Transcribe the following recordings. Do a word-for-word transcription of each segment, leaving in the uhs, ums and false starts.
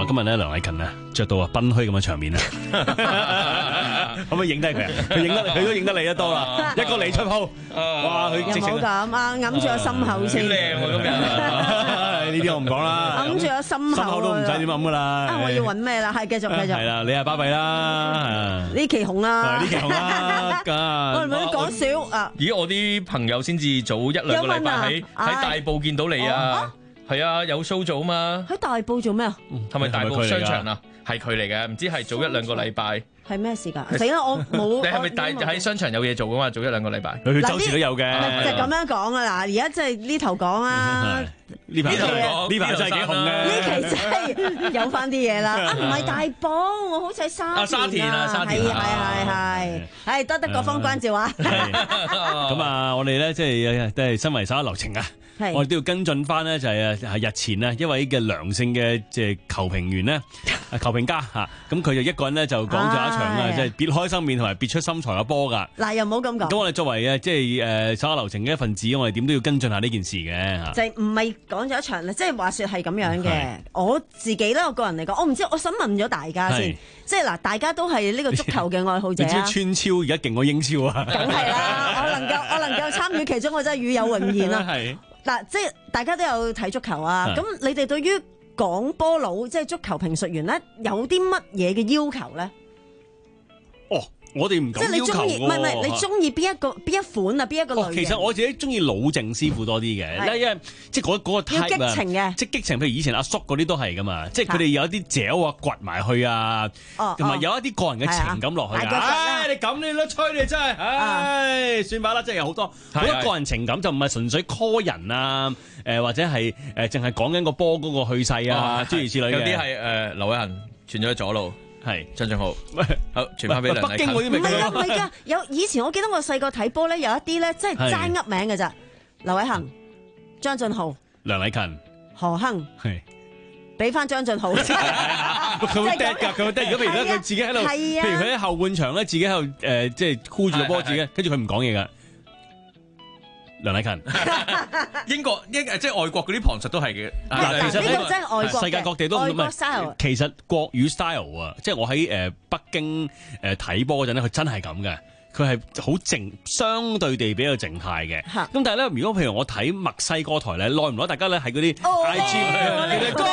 今日咧梁禮勤啊，着到啊賓虛咁嘅場面啊，可唔可以影低佢啊？佢影得佢都影得你得多啦，一個嚟出鋪，哇！佢直情又冇咁啊，揞住個心口先。 靚喎今日， 呢啲我唔講啦， 揞住個心口， 心口都唔使點揞噶啦。 啊，我要揾咩啦？係繼續繼續。 係啦，你係巴閉啦， 呢期紅啦， 呢期紅啦， 我唔係講笑啊！ 咦，我啲朋友先至早一兩個禮拜喺喺大埔見到你啊！係啊，有 show 做啊嘛！ 喺大埔做咩啊？ 係咪大埔商場啊？係佢嚟嘅，唔知係早一兩個禮拜。 係咩事㗎？死啦！我冇。 你係咪大喺商場有嘢做㗎嘛？早一兩個禮拜。 佢周時都有嘅。 就咁樣講啊！嗱，而家即係呢頭講啊。 呢排講，呢排真係幾紅嘅。 呢期真係有翻啲嘢啦。啊，唔係大埔，我好似喺沙沙田啊，沙田。 係係係係。係多得各方關照啊。 咁啊，我哋咧即係都係身為手下留情啊。我哋都要跟進翻呢，就係係日前呢一位嘅梁姓嘅即係球評員呢，球評家嚇，咁佢就一個人呢，就講咗一場啊，即係別開生面同埋別出心裁嘅波㗎。嗱， 又唔好咁講。咁我哋作為誒即係誒手下留情嘅一份子，我哋點都要跟進下呢件事嘅嚇。 就係唔係講咗一場咧？即係話説係咁樣嘅。我自己咧，我個人嚟講，我唔知，我想問咗大家先，即係嗱，大家都係呢個足球嘅愛好者啊。 你知川超而家勁過英超啊？ 梗係啦，我能夠我能夠參與其中，我真係與有榮焉啦。嗱，即係大家都有睇足球啊，咁你哋對於講波佬即係足球評述員咧，有啲乜嘢嘅要求咧？ 哦，我哋唔敢要求喎。 唔係唔係，你中意邊一個邊一款啊？邊一個類型？ 其實我自己中意老鄭師傅多啲嘅，因為即係嗰嗰個 type 啊， 激情嘅， 即係激情。譬如以前阿叔嗰啲都係噶嘛，即係佢哋有一啲嚼啊、掘埋去啊，同埋有一啲個人嘅情感落去啊。唉，你咁你都吹你真係，唉，算吧啦，即係有好多好多個人情感，就唔係純粹 call 人啊，誒或者係誒淨係講緊個波嗰個去勢啊，諸如此類嘅。 有啲係誒劉偉恒傳咗去左路。係張俊浩，好傳翻俾梁禮勤。 北京嗰啲咪唔係啊，唔係㗎，有以前我記得我細個睇波咧，有一啲咧真係齋噏名㗎咋。劉偉恒、張俊浩、 梁禮勤、 何亨， 係俾翻張俊浩。 佢會嗲㗎，佢會嗲。如果譬如咧，佢自己喺度，譬如佢喺後半場咧，自己喺度誒，即係箍住個波自己，跟住佢唔講嘢㗎。梁禮勤， 英國英即係外國嗰啲旁述都係嘅。 嗱，其實呢個真係外國， 世界各地都唔係。其實國語 style 啊，即係我喺誒北京誒睇波嗰陣咧，佢真係咁嘅。佢係好靜，相對地比較靜態嘅。咁但係咧，如果譬如我睇墨西哥台咧，耐唔耐大家咧喺嗰啲 I G 嘅歌，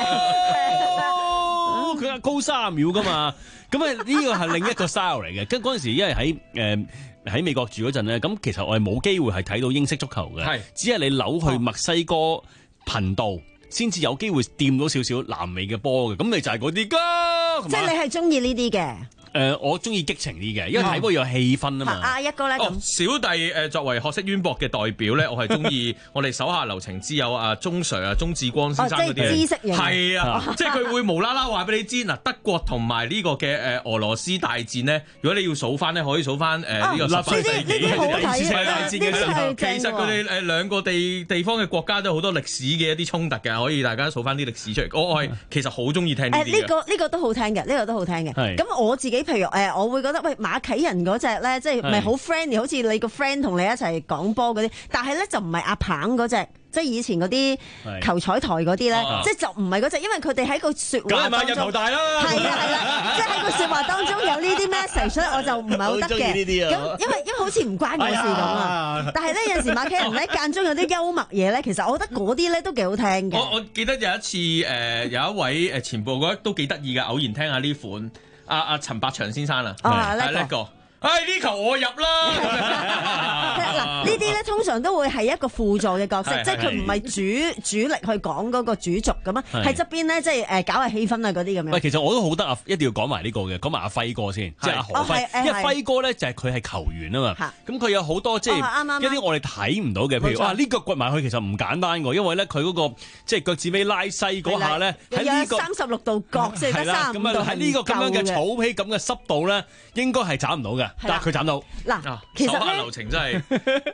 佢係高三秒噶嘛。咁啊呢個係另一個 style 嚟嘅。跟嗰陣時，因為喺誒。喺美國住嗰陣咧，咁其實我係冇機會係睇到英式足球嘅，只係你扭去墨西哥頻道先至有機會掂到少少南美嘅波嘅，咁你就係嗰啲㗎。 即係你係中意呢啲嘅。 誒、呃，我中意激情啲嘅，因為睇波有氣氛啊嘛。 阿、嗯、一哥咧， 哦，小弟誒作為學識淵博嘅代表咧，我係中意我哋手下留情之友啊，鐘 Sir 啊，鐘志光先生嗰啲。 哦、即係知識型。 係啊，即係佢會無啦啦話俾你知嗱，德國同埋呢個嘅誒俄羅斯大戰咧，如果你要數翻咧，可以數翻誒呢個十八世紀第二次世界大戰嘅時候，其實佢哋誒兩個地地方嘅國家都有好多歷史嘅一啲衝突嘅，可以大家數翻啲歷史出嚟。我係其實好中意聽呢啲嘅。 誒呢個呢個都好聽嘅，呢個都好聽嘅。咁我自己譬如誒，我會。覺得喂馬啟仁嗰隻咧，即係唔係好 friendly，好似你個 friend 同你一齊講波嗰啲，但係咧就唔係阿棒嗰隻，即係以前嗰啲球彩台嗰啲咧，即係就唔係嗰隻，因為佢哋喺個説話當中， 梗係馬入球大啦， 係啦係啦，即係喺個説話當中有呢啲 message，所以我就唔係好得嘅。咁因為因為好似唔關我事咁啊，但係咧有時馬啟仁咧間中有啲幽默嘢咧，其實我覺得嗰啲咧都幾好聽嘅。 我我記得有一次誒有一位誒前輩，我覺得都幾得意嘅，偶然聽下呢款。阿阿陳百祥先生啊，係呢個，唉呢球我入啦。 嗱呢啲咧通常都會係一個輔助嘅角色，即係佢唔係主主力去講嗰個主軸咁啊，喺側邊咧即係誒搞下氣氛啊嗰啲咁樣。 喂，其實我都好得啊，一定要講埋呢個嘅，講埋阿輝哥先，即係阿何輝，因為輝哥咧就係佢係球員啊嘛，咁佢有好多即係一啲我哋睇唔到嘅，譬如哇呢個掘埋去其實唔簡單㗎，因為咧佢嗰個即係腳趾尾拉細嗰下咧，喺呢個三十六度角即係得三十五度， 咁啊喺呢個咁樣嘅草皮咁嘅濕度咧，應該係斬唔到嘅，但係佢斬到。 嗱，其實手下留情真係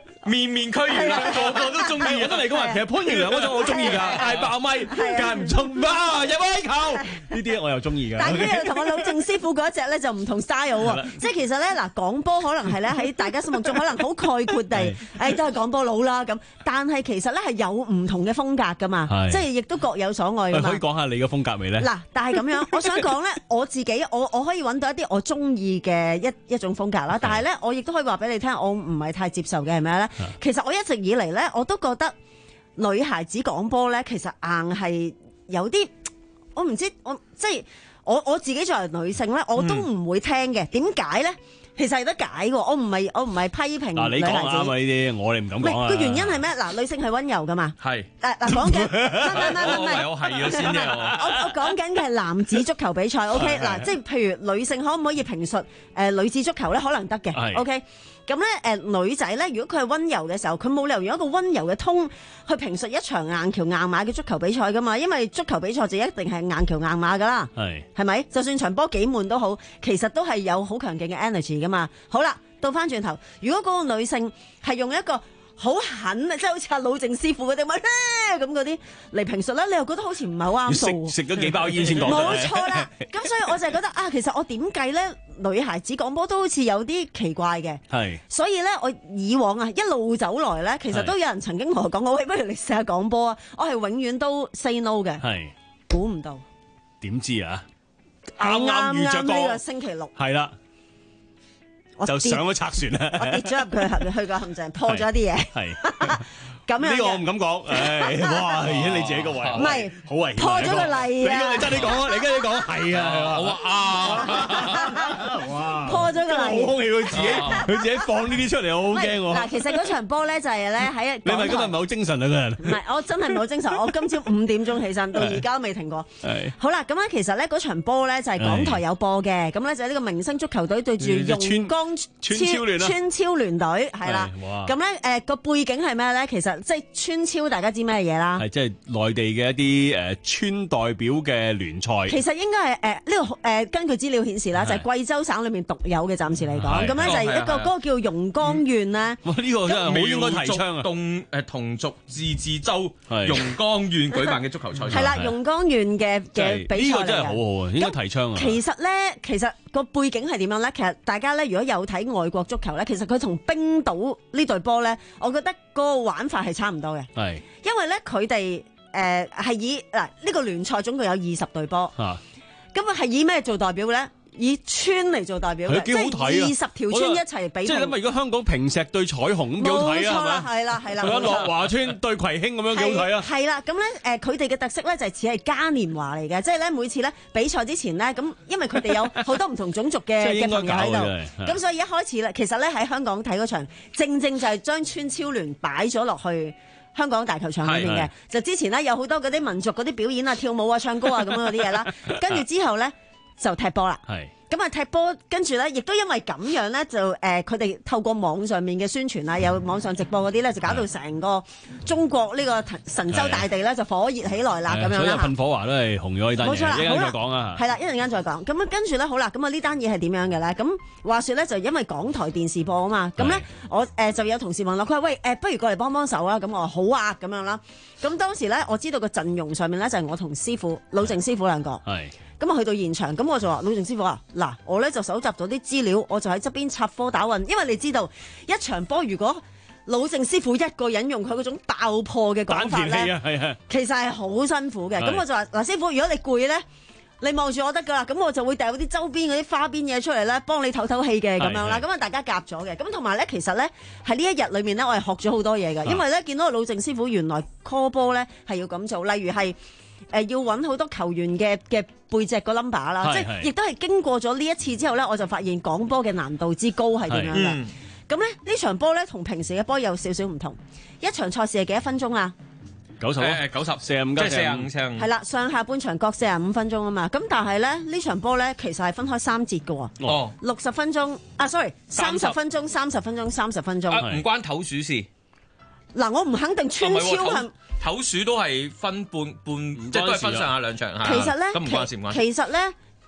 面面俱圓，個個都中意。 我都嚟講話，其實潘盈良嗰種我中意㗎，嗌爆咪，間唔中啊入威球，呢啲我又中意㗎。 但係佢又同我老鄭師傅嗰一隻咧就唔同 style 喎，即係其實咧嗱講波可能係咧喺大家心目中可能好概括地，誒都係講波佬啦咁，但係其實咧係有唔同嘅風格㗎嘛，即係亦都各有所愛㗎嘛。 可以講下你嘅風格未咧？ 嗱，但係咁樣，我想講咧，我自己我我可以揾到一啲我中意嘅一一種風格啦，但係咧我亦都可以話俾你聽，我唔係太接受嘅係咩咧？其實我一直以嚟咧，我都覺得女孩子講波咧，其實硬係有啲，我唔知，我即係我我自己作為女性咧，我都唔會聽嘅。點解咧？其實係得解喎，我唔係我唔係批評女孩子。嗱，你講啱啊！呢啲我哋唔敢講啊。 個原因係咩？嗱，女性係溫柔噶嘛。 係。 嗱嗱講緊，唔唔唔唔係，我係咗先啫。 我我講緊嘅係男子足球比賽，OK？嗱，即係譬如女性可唔可以評述誒女子足球咧？可能得嘅，OK？咁咧誒女仔咧，如果佢係溫柔嘅時候，佢冇理由用一個溫柔嘅通去評述一場硬橋硬馬嘅足球比賽噶嘛，因為足球比賽就一定係硬橋硬馬噶啦，係係咪？就算場波幾悶都好，其實都係有好強勁嘅 energy 噶嘛。好啦，到翻轉頭，如果嗰個女性係用一個好狠啊，即係好似阿老鄭師傅嗰啲咁嗰啲嚟評述咧，你又覺得好似唔係好啱數。 食食咗幾包煙先講。 冇錯啦，咁所以我就係覺得啊，其實我點計咧，女孩子講波都好似有啲奇怪嘅。係。所以咧，我以往啊一路走來咧，其實都有人曾經同我講過，喂，不如你試下講波啊！我係永遠都 say no 嘅。係。估唔到。點知啊？啱啱遇着呢個星期六。係啦。就上咗賊船啦！我跌咗入佢去個陷阱，破咗啲嘢。係咁樣。呢個我唔敢講。誒，哇！而家你自己個位，唔係好危險。破咗個例啊！你真你講啊！你跟你講，係啊！我話啊！哇！破咗個例。冇空氣，佢自己佢自己放呢啲出嚟，我好驚喎。嗱，其實嗰場波咧就係咧喺你咪今日唔係好精神啊？個人唔係，我真係唔係好精神。我今朝五點鐘起身，到而家都未停過。係。好啦，咁咧其實咧嗰場波咧就係港台有播嘅，咁咧就係呢個明星足球隊對住榕江川超聯啦，川超聯隊係啦。咁咧誒個背景係咩咧？其實即係川超，大家知咩嘢啦？係即係內地嘅一啲誒村代表嘅聯賽。其實應該係誒呢個誒根據資料顯示啦，就係貴州省裏面獨有嘅，暫時嚟講。咁咧就係一個嗰個叫榕江縣咧。哇！呢個真係好應該提倡啊！同誒同族自治州榕江縣舉辦嘅足球賽。係啦，榕江縣嘅嘅比賽嚟嘅。呢個真係好好啊，應該提倡啊。其實咧，其實個背景係點樣咧？其實大家咧，如果有睇外國足球咧，其實佢同冰島呢隊波咧，我覺得個玩法係差唔多嘅。係，因為咧佢哋誒係以嗱呢個聯賽總共有二十隊波，咁啊係以咩做代表咧？以村嚟做代表嘅，即係二十條村一齊比。即係咁啊！如果香港平石對彩虹咁幾好睇啊？係咪？係啦係啦。咁樂華村對葵興咁樣幾好睇啊？係啦，咁咧誒，佢哋嘅特色咧就係似係嘉年華嚟嘅，即係咧每次咧比賽之前咧，咁因為佢哋有好多唔同種族嘅嘅朋友喺度，咁所以一開始咧，其實咧喺香港睇嗰場，正正就係將村超聯擺咗落去香港大球場裏邊嘅。就之前咧有好多嗰啲民族嗰啲表演啊、跳舞啊、唱歌啊咁樣嗰啲嘢啦，跟住之後咧。就踢波啦，咁啊踢波，跟住咧，亦都因為咁樣咧，就誒佢哋透過網上面嘅宣傳啊，有網上直播嗰啲咧，就搞到成個中國呢個神州大地咧就火熱起來啦，咁樣啦。所有噴火華都係紅咗呢單嘢，冇錯啦，一陣間再講啊。係啦，一陣間再講。咁啊，跟住咧，好啦，咁啊呢單嘢係點樣嘅咧？咁話說咧，就因為港台電視播啊嘛，咁咧我誒就有同事問我，佢話喂誒，不如過嚟幫幫手啊？咁我話好啊，咁樣啦。咁當時咧，我知道個陣容上面咧就係我同師傅老鄭師傅兩個。係。咁啊去到現場，咁我就話老鄭師傅啊，嗱，我咧就搜集咗啲資料，我就喺側邊插科打諢，因為你知道一場波如果老鄭師傅一個人用佢嗰種爆破嘅講法咧，啊、其實係好辛苦嘅。咁我就話嗱，師傅，如果你攰咧，你望住我得噶啦，咁我就會掉啲周邊嗰啲花邊嘢出嚟咧，幫你透透氣嘅咁樣啦。咁啊大家夾咗嘅，咁同埋咧，其實咧喺呢一日裏面咧，我係學咗好多嘢嘅，因為咧見到老鄭師傅原來 call 波咧係要咁做，例如係。誒、呃、要揾好多球員嘅嘅背脊個 number 啦，即係亦都係經過咗呢一次之後咧，我就發現講波嘅難度之高係點樣嘅。咁咧、嗯、呢場波咧同平時嘅波有少少唔同。一場賽事係幾多分鐘啊？九十誒九十四十五加四十五場。係啦，上下半場各四十五分鐘啊嘛。咁但係咧呢場波咧其實係分開三節嘅喎。哦，六十分鐘啊 ，sorry， 三十分鐘、三十分鐘、三十分鐘。唔、啊、關投鼠事。嗱，我唔肯定川超係。投鼠都係分半半，即係都係分上下兩場。其實咧，咁唔關事唔關事。其實咧，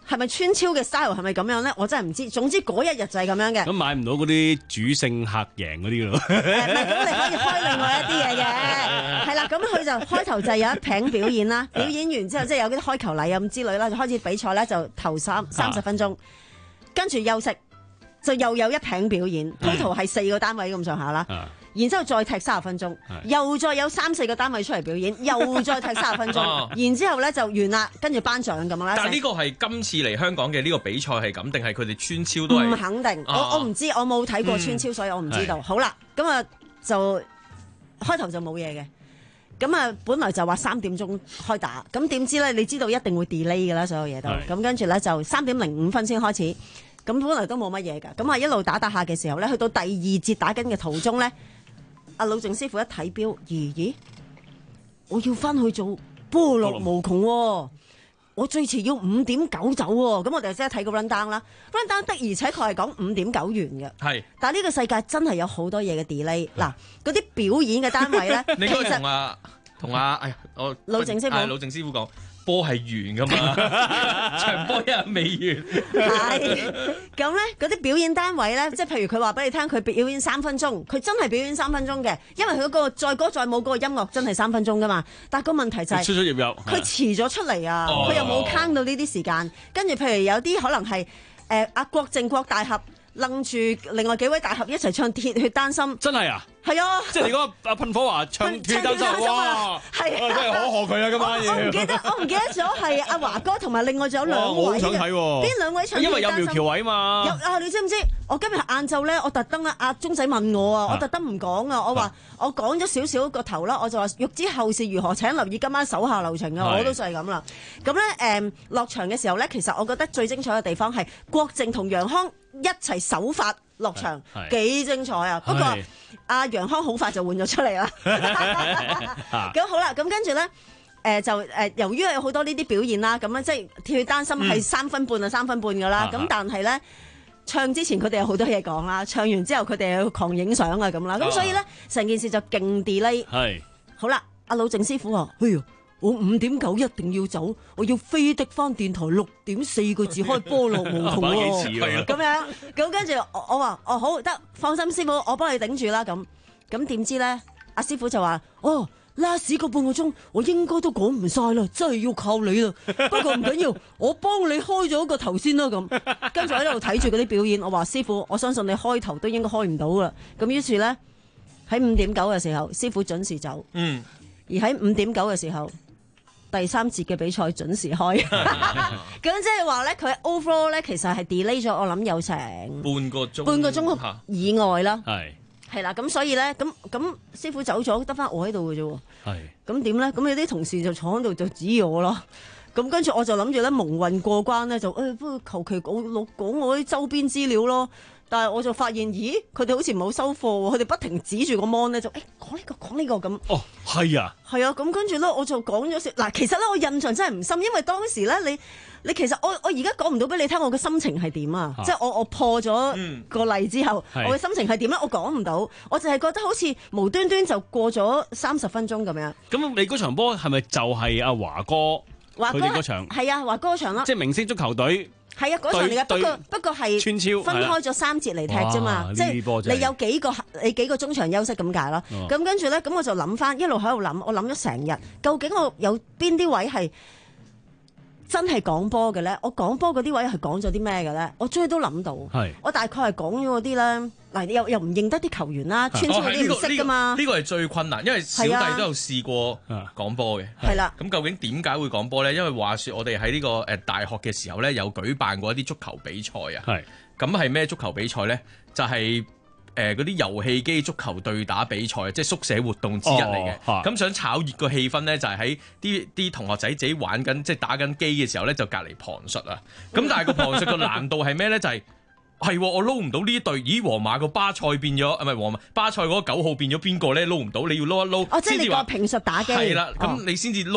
係咪村超嘅 style 係咪咁樣咧？我真係唔知。總之嗰一日就係咁樣嘅。 咁買唔到嗰啲主勝客贏嗰啲咯。 唔係，咁你可以開另外一啲嘢嘅。係啦，咁佢就開頭就有一餅表演啦，表演完之後即係有啲開球禮咁之類啦，就開始比賽咧，就頭三三十分鐘，跟住休息，就又有一餅表演 ，total 係四個單位咁上下啦。然之後再踢三十分鐘，又再有三四個單位出嚟表演，又再踢三十分鐘，然之後咧就完啦，跟住頒獎咁啦。 但係呢個係今次嚟香港嘅呢個比賽係咁，定係佢哋村超都係？ 唔肯定，我我唔知，我冇睇過村超，所以我唔知道。好啦，咁啊就開頭就冇嘢嘅，咁啊本來就話三點鐘開打，咁點知咧？你知道一定會 delay 㗎啦，所有嘢都。咁跟住咧就三點零五分先開始，咁本來都冇乜嘢㗎，咁啊一路打打下嘅時候咧，去到第二節打緊嘅途中咧。阿老鄭師傅一睇表，咦咦，我要翻去做波樂無窮喎，我最遲要五點九走喎，咁我哋即係睇個 run down 啦 ，run down 的而且確係講五點九完嘅，係，但係呢個世界真係有好多嘢嘅 delay， 嗱，嗰啲表演嘅單位咧， 你應該同阿同阿，哎呀，我老鄭師傅， 老鄭師傅講。波係完噶嘛，場波一日未完。 係咁咧，嗰啲表演單位咧，即係譬如佢話俾你聽，佢表演三分鐘，佢真係表演三分鐘嘅，因為佢嗰個載歌載舞嗰個音樂真係三分鐘噶嘛。但係個問題就係、 是，出出入入， 佢遲咗出嚟啊，佢、哦、又冇坑到呢啲時間。跟住譬如有啲可能係誒阿郭靖郭大俠楞住另外幾位大俠一齊唱《鐵血丹心》， 真係啊！ 係啊！ 即係你嗰個阿噴火華唱《鐵血丹心》，哇！係真係可賀佢啊！今晚我唔記得，我唔記得咗係阿華哥同埋另外仲有兩位嘅。我好想睇喎！邊兩位唱？ 因為有苗僑偉嘛。 有啊！你知唔知？我今日晏晝咧，我特登啊，阿鐘仔問我啊，我特登唔講啊，我話我講咗少少個頭啦，我就話欲知後事如何，請留意今晚手下留情啊！我都就係咁啦。咁咧誒落場嘅時候咧，其實我覺得最精彩嘅地方係郭靖同楊康一齊首發落場，幾精彩啊！不過阿楊康好快就換咗出嚟啦。咁好啦，咁跟住咧，誒、呃、就誒、呃、由於有好多呢啲表現啦，咁咧即係鐵血丹心係三分半啊，三分半噶啦。咁、嗯、但係咧唱之前佢哋有好多嘢講啦，唱完之後佢哋又要狂影相啊咁啦。咁所以咧成件事就勁 delay。係好啦，阿老鄭師傅話：哎呀，我五點九一定要走，我要飛的翻電台六點四個字開波樂無窮喎。咁樣咁跟住我我話：哦好得，放心師傅，我幫你頂住啦咁。咁點知咧？阿師傅就話：哦，last個半個鐘，我應該都講唔晒啦，真係要靠你啦。不過唔緊要，我幫你開咗個頭先啦。咁跟住喺度睇住嗰啲表演，我話師傅，我相信你開頭都應該開唔到啦。咁於是咧喺五點九嘅時候，師傅準時走。嗯。而喺五點九嘅時候，第三節嘅比賽準時開。咁即係話咧，佢 overall 咧其實係 delay 咗，我諗有成半個鐘， 半個鐘以外啦。 係。 係啦，咁所以咧，咁咁師傅走咗，得翻我喺度嘅啫喎。係。咁點咧？咁有啲同事就坐喺度就指我咯。咁跟住我就諗住咧蒙混過關咧，就誒不過求其講講講我啲周邊資料咯。但係我就發現，咦，佢哋好似唔好收貨喎，佢哋不停指住個 mon 咧，就誒講呢個講呢個咁。 哦，係啊。係啊，咁跟住咧我就講咗少嗱，其實咧我印象真係唔深，因為當時咧你你其實我我而家講唔到俾你聽，我嘅心情係點啊？即係我我破咗個例之後，嗯、我嘅心情係點咧？我講唔到，我就係覺得好似無端端就過咗三十分鐘咁樣。咁你嗰場波係咪就係阿華哥佢哋嗰場？ 係啊，華哥嗰場啦。 即係明星足球隊。 係啊，嗰場嚟嘅，不過不過係分開咗三節嚟踢啫嘛，即係你有幾個你幾個中場休息咁解咯。咁、哦、跟住咧，咁我就諗翻，一路喺度諗，我諗咗成日，究竟我有邊啲位係真係講波嘅咧？我講波嗰啲位係講咗啲咩嘅咧？我終於都諗到，我大概係講咗嗰啲咧。嗱，又又唔認得啲球員啦，穿插嗰啲唔識噶嘛？ 呢個係最困難，因為小弟都有試過講波嘅。係啦。咁究竟點解會講波咧？因為話說我哋喺呢個誒大學嘅時候咧，有舉辦過一啲足球比賽啊。係。咁係咩足球比賽咧？就係誒嗰啲遊戲機足球對打比賽，即係宿舍活動之一嚟嘅。咁、哦、想炒熱個氣氛咧，就係喺啲啲同學仔自己玩緊，即係打緊機嘅時候咧，就隔離旁述啊。咁但係個旁述個難度係咩咧？就係、是。係，我撈唔到呢隊。咦，皇馬個巴塞變咗，唔係皇馬巴塞嗰個九號變咗邊個咧？撈唔到，你要撈一撈。 哦，即係你個評述打機。 係啦，咁你先至撈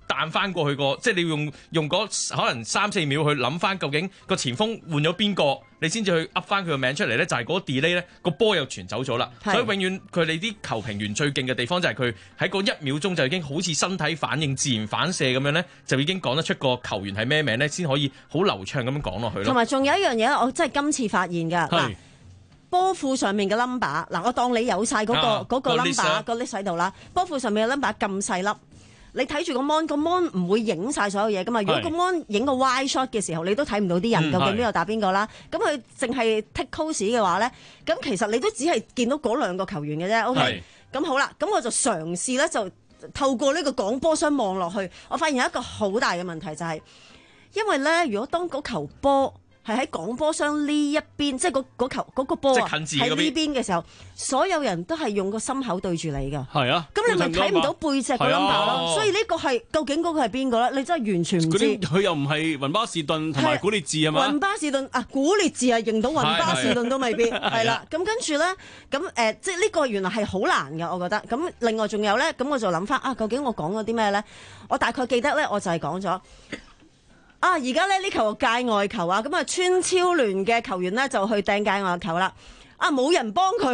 彈翻過去個，即係你要用用嗰可能三四秒去諗翻究竟個前鋒換咗邊個，你先至去噏翻佢個名出嚟咧，就係、是、嗰個 delay 咧，個波又傳走咗啦。所以永遠佢哋啲球評員最勁嘅地方就係佢喺嗰一秒鐘就已經好似身體反應、自然反射咁樣咧，就已經講得出個球員係咩名咧，先可以好流暢咁樣講落去咯。 同埋仲有一樣嘢，我真係今次發現㗎嗱。波褲上面嘅 number 嗱，我當你有晒嗰、嗰個嗰、啊、個 number 個 list 喺度啦。波褲上面嘅 number 咁細粒，你睇住個 mon 個 mon 唔會影晒所有嘢噶嘛。如果個 mon 影個 wide shot 嘅時候，你都睇唔到啲人究竟邊個打邊個啦。咁佢淨係 take close 嘅話咧，咁其實你都只係見到嗰兩個球員嘅啫。OK，咁好啦，咁我就嘗試咧，就透過呢個廣播箱望落去，我發現有一個好大嘅問題就係、是，因為咧，如果當嗰球波係喺廣播箱呢一邊，即係嗰嗰球嗰個波啊，喺呢邊嘅時候，所有人都係用個心口對住你㗎。係啊，咁你咪睇唔到背脊個 number 咯。所以呢個係究竟嗰個係邊個咧？你真係完全唔知。 佢又唔係雲巴士頓同埋古列治係嘛？ 雲巴士頓啊，古列治係認到雲巴士頓都未必係啦。咁跟住咧，咁誒、呃，即係呢個原來係好難嘅，我覺得。咁另外仲有咧，咁我就諗翻啊，究竟我講咗啲咩咧？我大概記得咧，我就係講咗。啊！而家咧呢球界外球啊，咁啊川超聯嘅球員咧就去掟界外球啦。啊，冇人幫佢，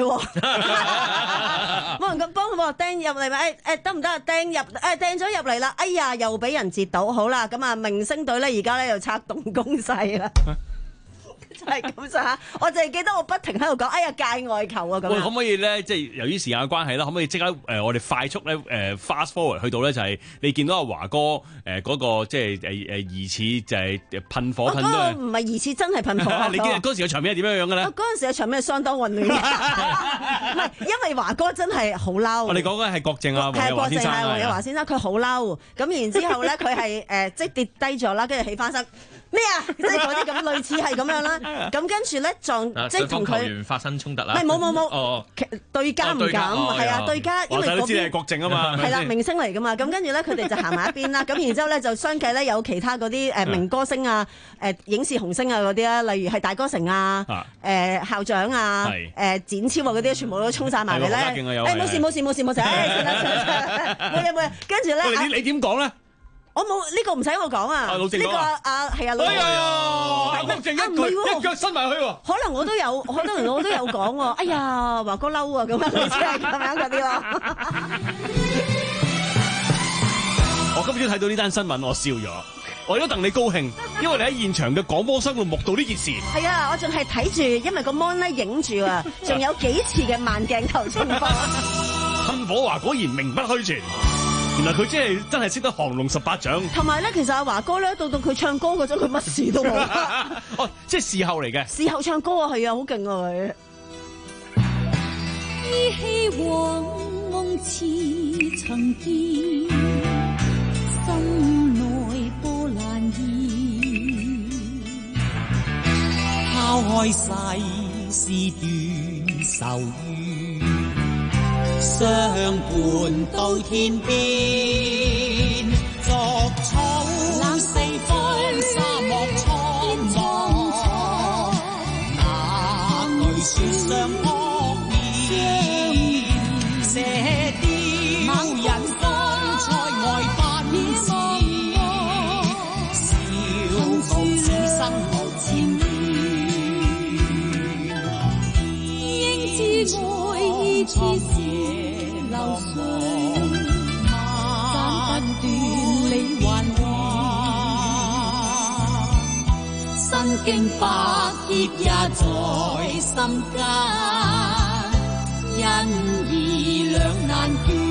冇人咁幫佢喎，掟入嚟咪誒誒得唔得啊？掟入誒掟咗入嚟啦！哎呀，又俾人截到，好啦，咁啊明星隊咧而家咧又策動攻勢啦。就係咁咋，我淨係記得我不停喺度講，哎呀界外球啊咁。 可唔可以咧？即係由於時間嘅關係啦，可唔可以即刻誒、呃？我哋快速咧誒、呃、fast forward 去到咧，就係、是、你見到阿華哥誒嗰、呃那個即係誒誒疑似就係噴火噴到。唔係疑似真係噴火。 你見嗰陣時嘅場面係點樣樣嘅咧？ 嗰陣時嘅場面係相當混亂嘅，唔係因為華哥真係好嬲。 我哋講緊係郭靖啊， 係郭靖係黃日華先先生，佢好嬲。咁然之後咧，佢係誒即係跌低咗啦，跟住起翻身。咩啊？即係嗰啲咁類似係咁樣啦。咁跟住咧撞，即係同佢發生衝突啦。 唔係冇冇冇，對家唔敢，係啊對家，因為嗰邊係郭靖啊嘛， 係啦明星嚟噶嘛。咁跟住咧，佢哋就行埋一邊啦。咁然之後咧，就相繼咧有其他嗰啲誒明歌星啊、誒影視紅星啊嗰啲啦，例如係大哥成啊、誒校長啊、誒展超啊嗰啲，全部都衝晒埋嚟咧。誒冇事冇事冇事冇事，誒算啦算啦，冇嘢冇嘢。跟住咧， 你你點講咧？ 我冇呢個唔使我講啊，呢個啊係啊， 哎呀，郭靖一句一腳伸埋去喎。 可能我都有，可能我都有講喎。哎呀，華哥嬲啊，咁樣類似係咁樣嗰啲咯。 我今朝睇到呢單新聞，我笑咗，我都戥你高興，因為你喺現場嘅廣播室度目睹呢件事。 係啊，我仲係睇住，因為個 mon 咧影住啊，仲有幾次嘅慢鏡頭情況。 噴火華果然名不虛傳。原來佢真係真係識得降龍十八掌， 同埋咧，其實阿華哥咧到到佢唱歌嗰陣，佢乜事都冇。 哦，即係事後嚟嘅。 事後唱歌啊，係啊，好勁啊佢。依稀往夢似曾見，心內波瀾現，拋開世事斷愁怨。相伴到天邊，逐草冷四方，沙漠蒼茫，哪懼雪上惡面，射雕人風塞外奔馳，笑傲此生無前緣，應知愛意似流水斬不斷理還亂，身經百劫也在心間，因義兩難斷。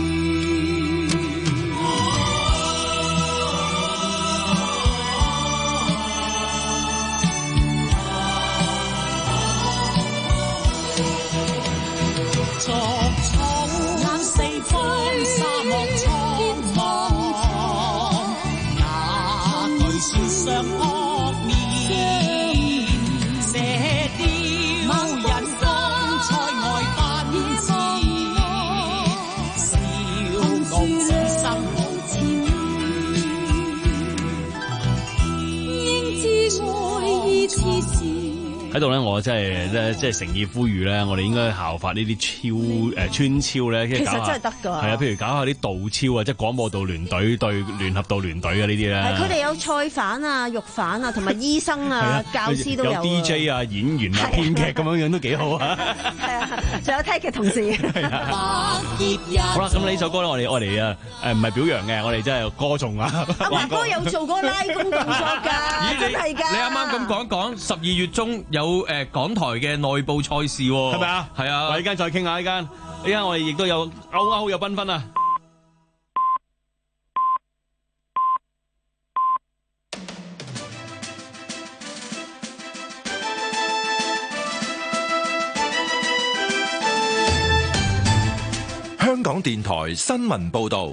逐草冷四方，沙漠蒼茫，哪懼雪上惡面，射雕人風塞外奔馳。 喺度咧，我真係咧即係誠意呼籲咧，我哋應該效法呢啲超誒村超咧， 其實真係得㗎。 係啊，譬如搞下啲道超啊，即係廣播道聯隊對聯合道聯隊啊呢啲咧。 係佢哋有菜販啊、肉販啊，同埋醫生啊、教師都有。 有 D J 啊、演員啊、編劇咁樣樣都幾好啊。 係啊，仲有聽劇同事。 好啦，咁呢首歌咧，我哋我哋啊誒唔係表揚嘅，我哋真係歌頌啊。 阿華哥有做過拉公動作㗎，真係㗎。 你啱啱咁講講，十二月中有誒港台嘅內部賽事喎，係咪啊？係啊， 我呢間再傾下呢間，呢間我哋亦都有歐歐有繽紛啊！ 香港電台新聞報導。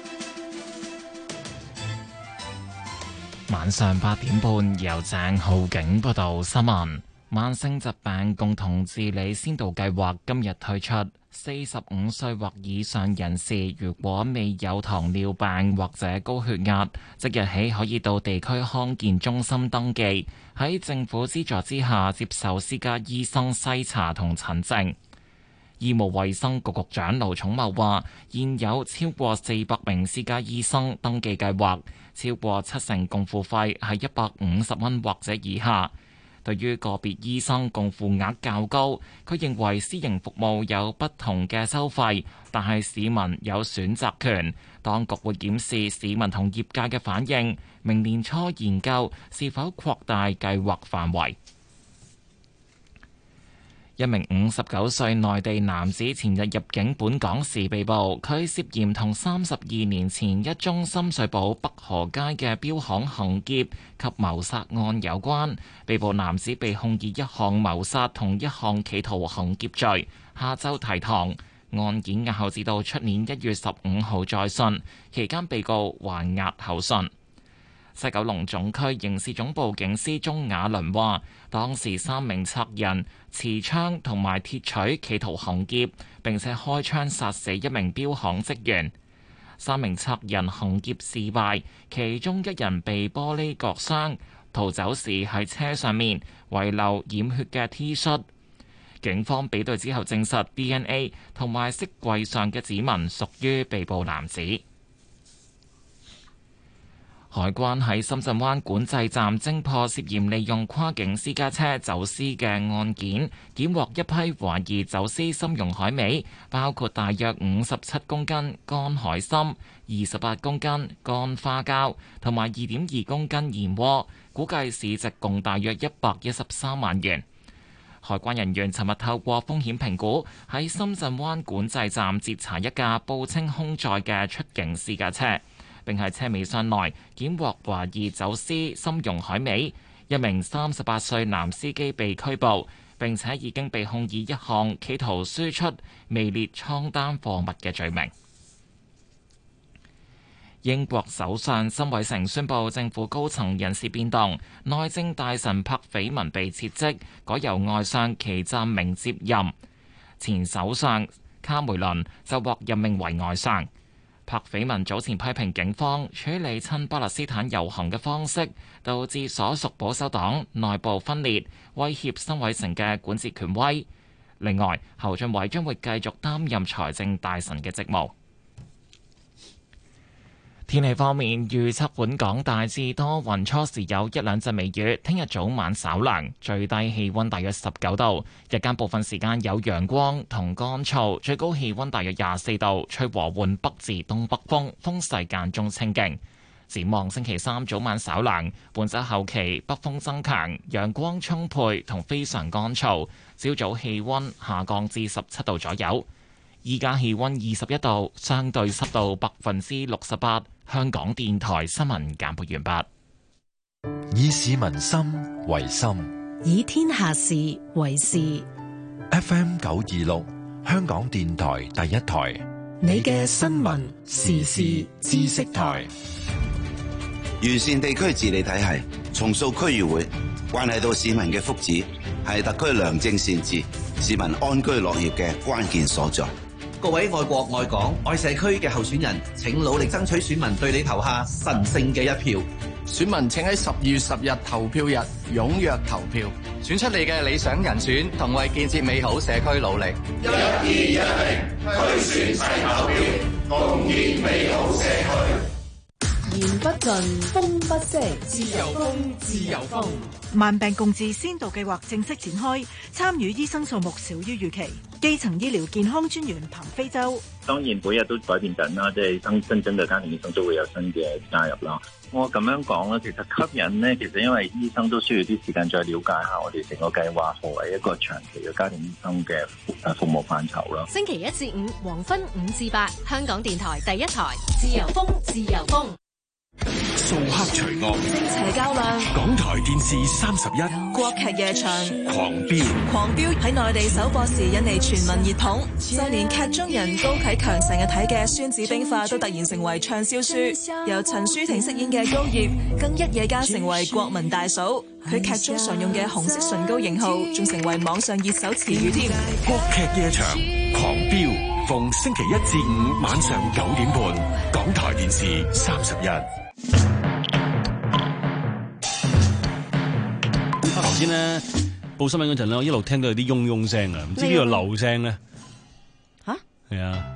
晚上八點半，由鄭浩景報道新聞。慢性疾病共同治理先導計劃今日推出，四十五歲或以上人士如果未有糖尿病或者高血壓，即日起可以到地區康健中心登記，喺政府資助之下接受私家醫生篩查同診症。醫務衛生局局長盧寵茂話，現有超過四百名私家醫生登記計劃，超過七成共付費係一百五十蚊或者以下。對於個別醫生共付額較高，佢認為私營服務有不同嘅收費，但係市民有選擇權。當局會檢視市民同業界嘅反應，明年初研究是否擴大計劃範圍。一名五十九歲內地男子前日入境本港時被捕，佢涉嫌同三十二年前一宗深水埗北河街嘅錶行行劫及謀殺案有關。被捕男子被控以一項謀殺同一項企圖行劫罪，下週提堂。案件押後至到出年一月十五號再訊，期間被告還押候訊。西九龍總區刑事總部警司鍾雅倫話，當時三名賊人持槍同埋鐵錘企圖行劫，並且開槍殺死一名錶行職員。三名賊人行劫事敗，其中一人被玻璃割傷，逃走時喺車上面遺留染血嘅 T 恤。警方比對之後證實 D N A 同埋飾櫃上嘅指紋屬於被捕男子。海關喺深圳灣管制站偵破涉嫌利用跨境私家車走私嘅案件，檢獲一批懷疑走私參茸海味，包括大約五十七公斤乾海參、二十八公斤乾花膠同埋二點二公斤燕窩，估計市值共大約一百一十三萬元。海關人員尋日透過風險評估，喺深圳灣管制站截查一架報稱空載嘅出境私家車，並喺車尾箱內檢獲懷疑走私參茸海味，一名三十八歲男司機被拘捕，並且已經被控以一項企圖輸出未列倉單貨物嘅罪名。英國首相辛偉誠宣布政府高層人事變動，內政大臣柏斐文被撤職，改由外相祁湛明接任。前首相卡梅倫就獲任命為外相。柏斐文早前批評警方處理親巴勒斯坦遊行嘅方式，導致所屬保守黨內部分裂，威脅辛偉誠嘅管治權威。另外，侯俊偉將會繼續擔任財政大臣嘅職務。天氣方面，預測本港大致多雲，初時有一兩陣微雨。聽日早晚稍涼，最低氣溫大約十九度。日間部分時間有陽光同乾燥，最高氣溫大約廿四度，吹和緩北至東北風，風勢間中清勁。展望星期三早晚稍涼，本週後期北風增強，陽光充沛同非常乾燥，朝早氣溫下降至十七度左右。依家氣溫二十一度，相對濕度百分之六十八。香港電台新聞簡報完畢。 以市民心為心， 以天下事為事。 F M 九二六，香港電台第一台， 你嘅新聞時事知識台。 完善地區治理體系，重塑區議會，關係到市民嘅福祉，係特區良政善治、市民安居樂業嘅關鍵所在。 各位愛國愛港愛社區嘅候選人，請努力爭取選民對你投下神聖嘅一票。 選民請喺十二月十日投票日踴躍投票，選出你嘅理想人選，同為建設美好社區努力。 一二一零，推選齊投票，共建美好社區。 言不盡，風不息，自由風，自由風。 慢病共治先導計劃正式展開，參與醫生數目少於預期。基層醫療健康專員彭飛洲， 當然每日都改變緊啦，即係新新增嘅家庭醫生都會有新嘅加入啦。我咁樣講啦，其實吸引呢，其實因為醫生都需要啲時間再了解下我哋成個計劃何為一個長期嘅家庭醫生嘅誒服務範疇啦。 星期一至五黃昏五至八，香港電台第一台，自由風，自由風。 掃黑除惡， 正邪較量。 港台電視三十一， 國劇夜場， 狂飆， 狂飆喺內地首播時引嚟全民熱捧，就連劇中人高啟強成日睇嘅《孫子兵法》都突然成為暢銷書，由陳舒婷飾演嘅高葉更一夜間成為國民大嫂，佢劇中常用嘅紅色唇膏型號仲成為網上熱搜詞語添。 國劇夜場，狂飆，逢星期一至五晚上九點半，港台電視三十一。 頭先咧報新聞嗰陣咧，我一路聽到有啲嗡嗡聲啊，唔知邊度漏聲咧？ 吓？ 係啊！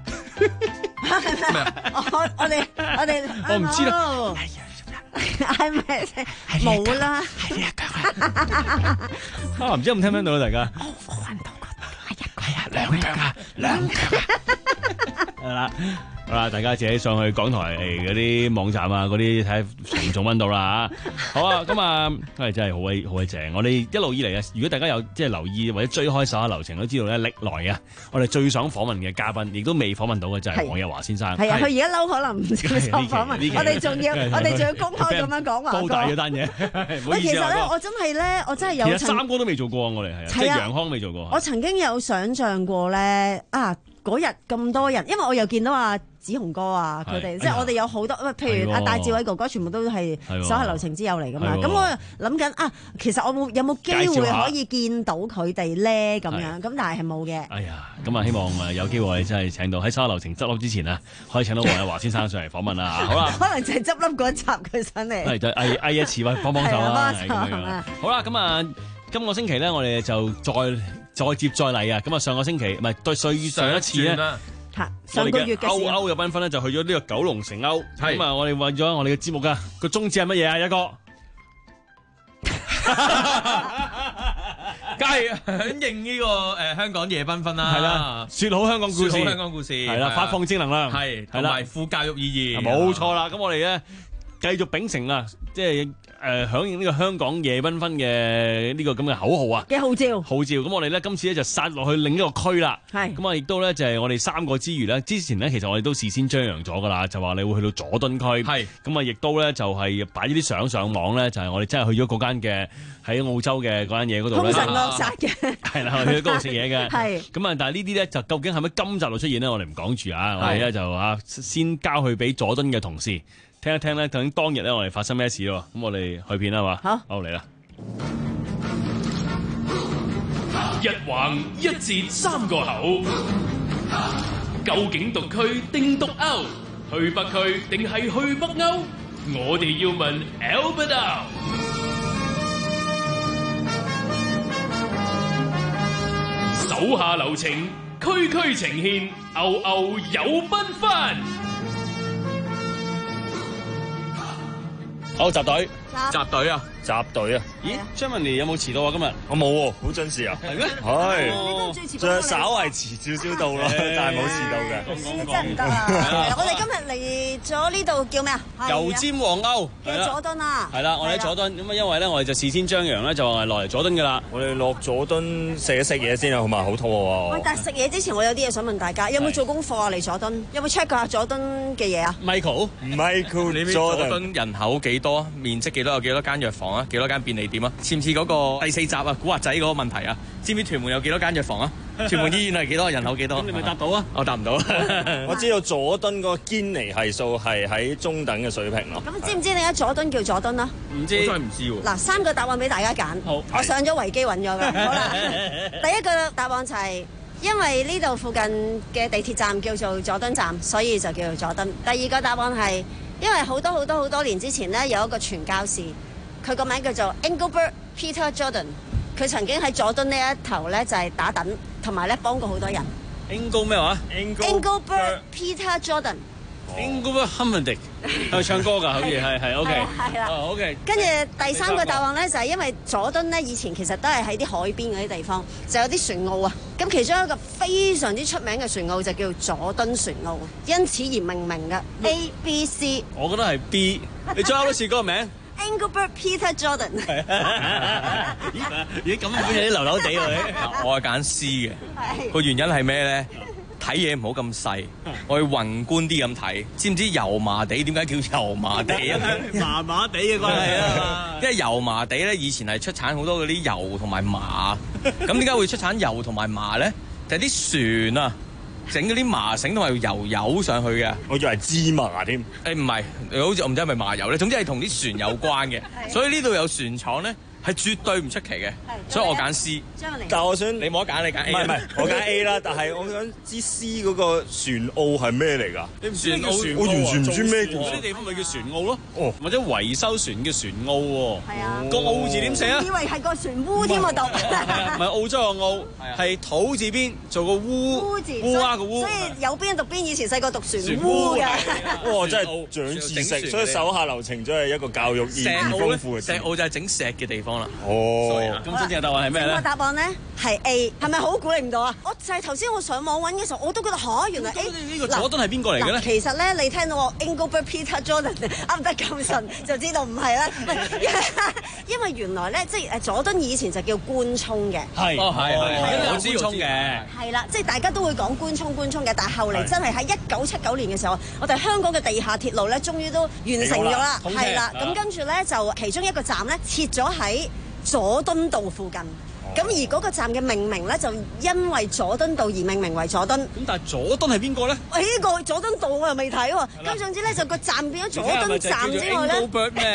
我我哋我哋我唔知啦。 係咪冇啦？ 係啊，腳啊！唔知有冇聽唔聽到大家？ 我揾到個係一個係啊，兩腳啊，兩腳係啦。好啦，大家自己上去港台嗰啲網站啊，嗰啲睇下重唔重溫到啦嚇。好啊，咁啊，係真係好鬼好鬼正。我哋一路以嚟啊，如果大家有即係留意或者追開手下流程，都知道咧，歷來啊，我哋最想訪問嘅嘉賓，亦都未訪問到嘅就係黃日華先生。 係啊，佢而家嬲，可能唔接受訪問。我哋仲要，我哋仲要公開咁樣講話。 高大嗰單嘢，唔好意思啊。 其實咧，我真係咧，我真係有。 其實三哥都未做過，我哋係啊，即係楊康未做過。 我曾經有想像過咧，啊嗰日咁多人，因為我又見到啊。子雄哥啊，佢哋即係我哋有好多，譬如阿戴志偉哥哥，全部都係手下留情之友嚟噶嘛。咁我諗緊啊，其實我冇有冇機會可以見到佢哋咧咁樣，咁但係係冇嘅。 哎呀，咁啊希望誒有機會真係請到喺手下留情執笠之前啊，可以請到黃日華先生上嚟訪問啦。好啦， 可能就係執笠嗰一集佢上嚟， 係就嗌嗌一次喂，幫幫手啦。好啦，咁啊，今個星期咧，我哋就再再接再厲啊。咁啊，上個星期唔係對上上一次咧。 上個月嘅歐歐嘅繽紛咧就去咗呢個九龍城歐，咁啊我哋為咗我哋嘅節目噶個宗旨係乜嘢啊？一個， 梗係響應呢個誒香港夜繽紛啦， 係啦，說好香港故事， 說好香港故事， 係啦，發放正能量， 係同埋富教育意義， 冇錯啦。咁我哋咧繼續秉承啊，即係。誒響應呢個香港夜繽紛嘅呢個咁嘅口號啊嘅號召， 號召咁我哋咧今次咧就殺落去另一個區啦。係咁啊，亦都咧就係我哋三個之餘咧，之前咧其實我哋都事先張揚咗噶啦，就話你會去到佐敦區。係咁啊，亦都咧就係擺呢啲相上網咧，就係我哋真係去咗嗰間嘅喺澳洲嘅嗰間嘢嗰度咧。 凶神惡煞嘅係啦，去嗰度食嘢嘅。 係咁啊，但係呢啲咧就究竟係咪今集度出現咧？我哋唔講住啊，我哋咧就啊先交去俾佐敦嘅同事。聽一聽咧，究竟當日咧我哋發生咩事咯？咁我哋去片啦嘛，好，好嚟啦！ 一橫一截三個口，究竟獨區定獨歐？去北區定係去北歐？我哋要問 Albert Out。手下留情，區區呈現，歐歐有繽紛。 好，集隊， 集隊啊， 集隊啊！咦，張文妮有冇遲到啊？今日我冇喎，好準時啊！係咩？係，就稍為遲少少到咯，但係冇遲到嘅。 真唔得啊！我哋今日嚟咗呢度叫咩啊？ 油尖黃歐嘅佐敦啊！ 係啦，我哋喺佐敦咁啊，因為咧我哋就事先張揚咧，就係落嚟佐敦噶啦。我哋落佐敦食一食嘢先啊，好嘛？好肚餓喎！ 喂，但係食嘢之前，我有啲嘢想問大家，有冇做功課啊？嚟佐敦有冇 check 過下佐敦嘅嘢啊 ？Michael，Michael， 你知佐敦人口幾多？面積幾多？有幾多間藥房啊？幾多間便利店啊？似唔似嗰個第四集啊？古惑仔嗰個問題啊？知唔知屯門有幾多間藥房啊？屯門醫院係幾多？人口幾多？咁你咪答到啊？ 我答唔到。 我知道佐敦個堅尼係數係喺中等嘅水平咯。 咁知唔知點解佐敦叫佐敦啊？ 唔知， 我真係唔知喎。 嗱，三個答案俾大家揀。 好， 我上咗維基揾咗㗎。好啦，第一個答案就係因為呢度附近嘅地鐵站叫做佐敦站，所以就叫做佐敦。第二個答案係因為好多好多好多年之前呢，有一個傳教士，佢個名叫做 Engelbert Peter Jordan， 佢曾經喺佐敦呢一頭呢，就係打躉，同埋咧幫過好多人。 Engel 咩話 ？Engelbert Peter Jordan。Engelbert Humperdinck 係咪唱歌㗎？好似係係 OK。 係啦。 哦 OK。 跟住第三個答案咧，就係因為佐敦咧以前其實都係喺啲海邊嗰啲地方，就有啲船澳啊。咁其中一個非常之出名嘅船澳就叫佐敦船澳，因此而命名嘅。A、B、C。 我覺得係 B。你再考多次嗰個名 ？Engelbert Peter Jordan。 咦咁樣有啲流流地喎你。 我係揀 C 嘅。個原因係咩咧？睇嘢唔好咁細，我要宏觀啲咁睇，知唔知油麻地點解叫油麻地啊？ 麻麻地嘅關係啊， 因為油麻地咧以前係出產好多嗰啲油同埋麻，咁點解會出產油同埋麻咧？就係、是、啲船啊，整嗰啲麻繩同埋油油上去嘅。 我以為芝麻添。 誒唔係，好似我唔知係咪麻油咧，總之係同啲船有關嘅，所以呢度有船廠咧。係絕對唔出奇嘅，所以我揀 C。 但係我想你冇得揀，你揀 A。 唔係唔係，我揀 A 啦。但係我想知 C 嗰個船澳係咩嚟㗎？ 船澳， 我完全唔知咩叫。 嗰啲地方咪叫船澳咯。哦，或者維修船叫船澳喎。係啊。個澳字點寫啊？ 以為係個船烏添啊，讀。 唔係澳洲個澳，係土字邊做個烏。 烏字。 烏鴉個烏。 所以有邊讀邊，以前細個讀船烏嘅。 哇！真係長知識，所以手下留情真係一個教育意義豐富嘅。 石澳就係整石嘅地方啦。 哦。 咁真正嘅答案係咩咧？ 個答案咧係 A， 係咪好估你唔到啊？我就係頭先我上網揾嘅時候，我都覺得嚇，原來 A 呢個佐敦係邊個嚟嘅咧？ 其實咧，你聽到我 Engelbert Peter Jordan 啱得咁順，就知道唔係啦。因為原來咧，即係誒佐敦以前就叫官涌嘅。 係，哦係係，我知官涌嘅。 係啦，即係大家都會講官涌官涌嘅，但係後嚟真係喺一九七九年嘅時候，我哋香港嘅地下鐵路咧，終於都完成咗啦。係啦，咁跟住咧就其中一個站咧設咗喺佐敦道附近，咁、哦、而嗰個站嘅命名咧就因為佐敦道而命名為佐敦。 咁但係佐敦係邊個咧？ 呢、哎這個佐敦道我又未睇喎。咁總之咧就個站變咗佐敦站之外咧。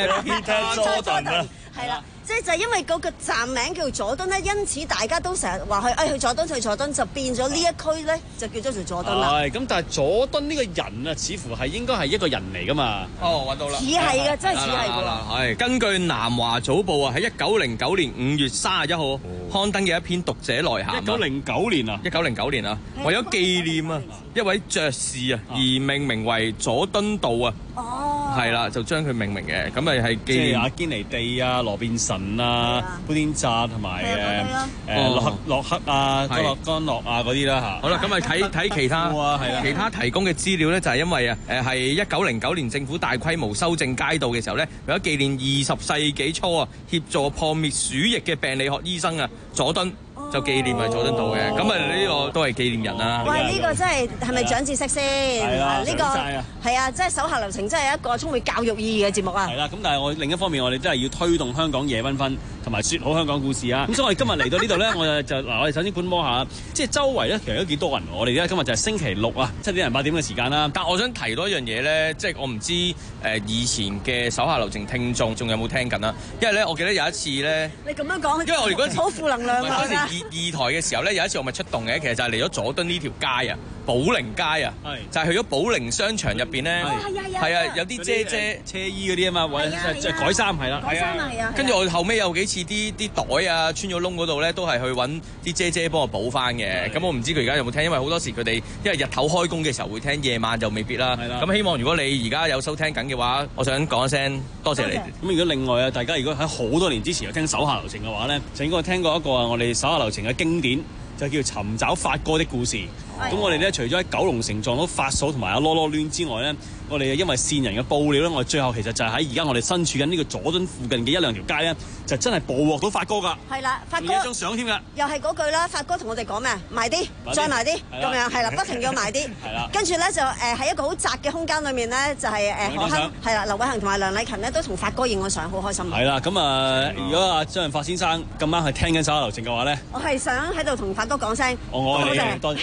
係啦。即係就係因為嗰個站名叫佐敦咧，因此大家都成日話去，誒、哎、去佐敦去佐敦，就變咗呢一區咧就叫做做佐敦啦。 係咁，但係佐敦呢個人啊，似乎係應該係一個人嚟噶嘛。 哦，揾到啦。 似係嘅，真係似係㗎。 係根據南華早報啊，喺一九零九年五月三十一號刊登嘅一篇讀者來函。 一九零九年啊！ 一九零九年啊，為咗紀念啊一位爵士啊，而命名為佐敦道啊。哦。係啦，就將佢命名嘅，咁咪係紀念阿堅尼地啊、羅便臣啊、砵甸乍同埋誒誒洛克洛克啊、多樂干諾啊嗰啲啦嚇。 好啦，咁咪睇睇其他其他提供嘅資料咧，就係因為啊誒係一九零九年政府大規模修正街道嘅時候咧，為咗紀念二十世紀初啊協助破滅鼠疫嘅病理學醫生啊佐敦。就紀念係佐敦道嘅，咁啊呢個都係紀念人啦。 喂，呢、這個真係係咪長知識先？ 係啦， 呢、這個係啊，即係手下留情，真係一個充滿教育意義嘅節目啊！ 係啦，咁但係我另一方面，我哋真係要推動香港夜繽紛，同埋説好香港故事啊！咁所以我哋今日嚟到呢度咧，我就嗱，我哋首先觀摩下，即係周圍咧其實都幾多人。我哋而家今日就係星期六啊，七點零八點嘅時間啦。 但我想提多一樣嘢咧，即係我唔知誒以前嘅手下留情聽眾仲有冇聽緊啦？因為咧，我記得有一次咧， 你咁樣講， 因為我哋嗰陣好負能量啊！ 嗰陣二二台嘅時候咧，有一次我咪出動嘅，其實就係嚟咗佐敦呢條街啊，寶靈街啊，就係去咗寶靈商場入邊咧，係啊，有啲姐姐車衣嗰啲啊嘛，或者即係改衫係啦， 改衫啊係啊。 跟住我後尾有幾次啲啲袋啊穿咗窿嗰度咧，都係去揾啲姐姐幫我補翻嘅。咁我唔知佢而家有冇聽，因為好多時佢哋因為日頭開工嘅時候會聽，夜晚就未必啦。咁希望如果你而家有收聽緊嘅話，我想講一聲多謝你。 咁如果另外啊，大家如果喺好多年之前有聽手下留情嘅話咧，就應該聽過一個啊，我哋手下留情嘅經典。就叫尋找發哥的故事。咁我哋咧除咗喺九龍城撞到發嫂同埋阿囉囉攣之外咧，我哋因為線人嘅報料咧，我哋最後其實就係喺而家我哋身處緊呢個佐敦附近嘅一兩條街咧，就真係捕獲到發哥㗎。 係啦，發哥一張相添㗎。 又係嗰句啦，發哥同我哋講咩？埋啲，再埋啲，咁樣係啦，不停要埋啲。係啦。跟住咧就誒喺一個好窄嘅空間裏面咧，就係誒何亨係啦，劉偉恒同埋梁禮勤咧都同發哥影咗相，好開心。 係啦，咁啊，如果阿張潤發先生咁啱係聽緊手下留情嘅話咧， 我係想喺度同發哥講聲， 我愛你，多謝。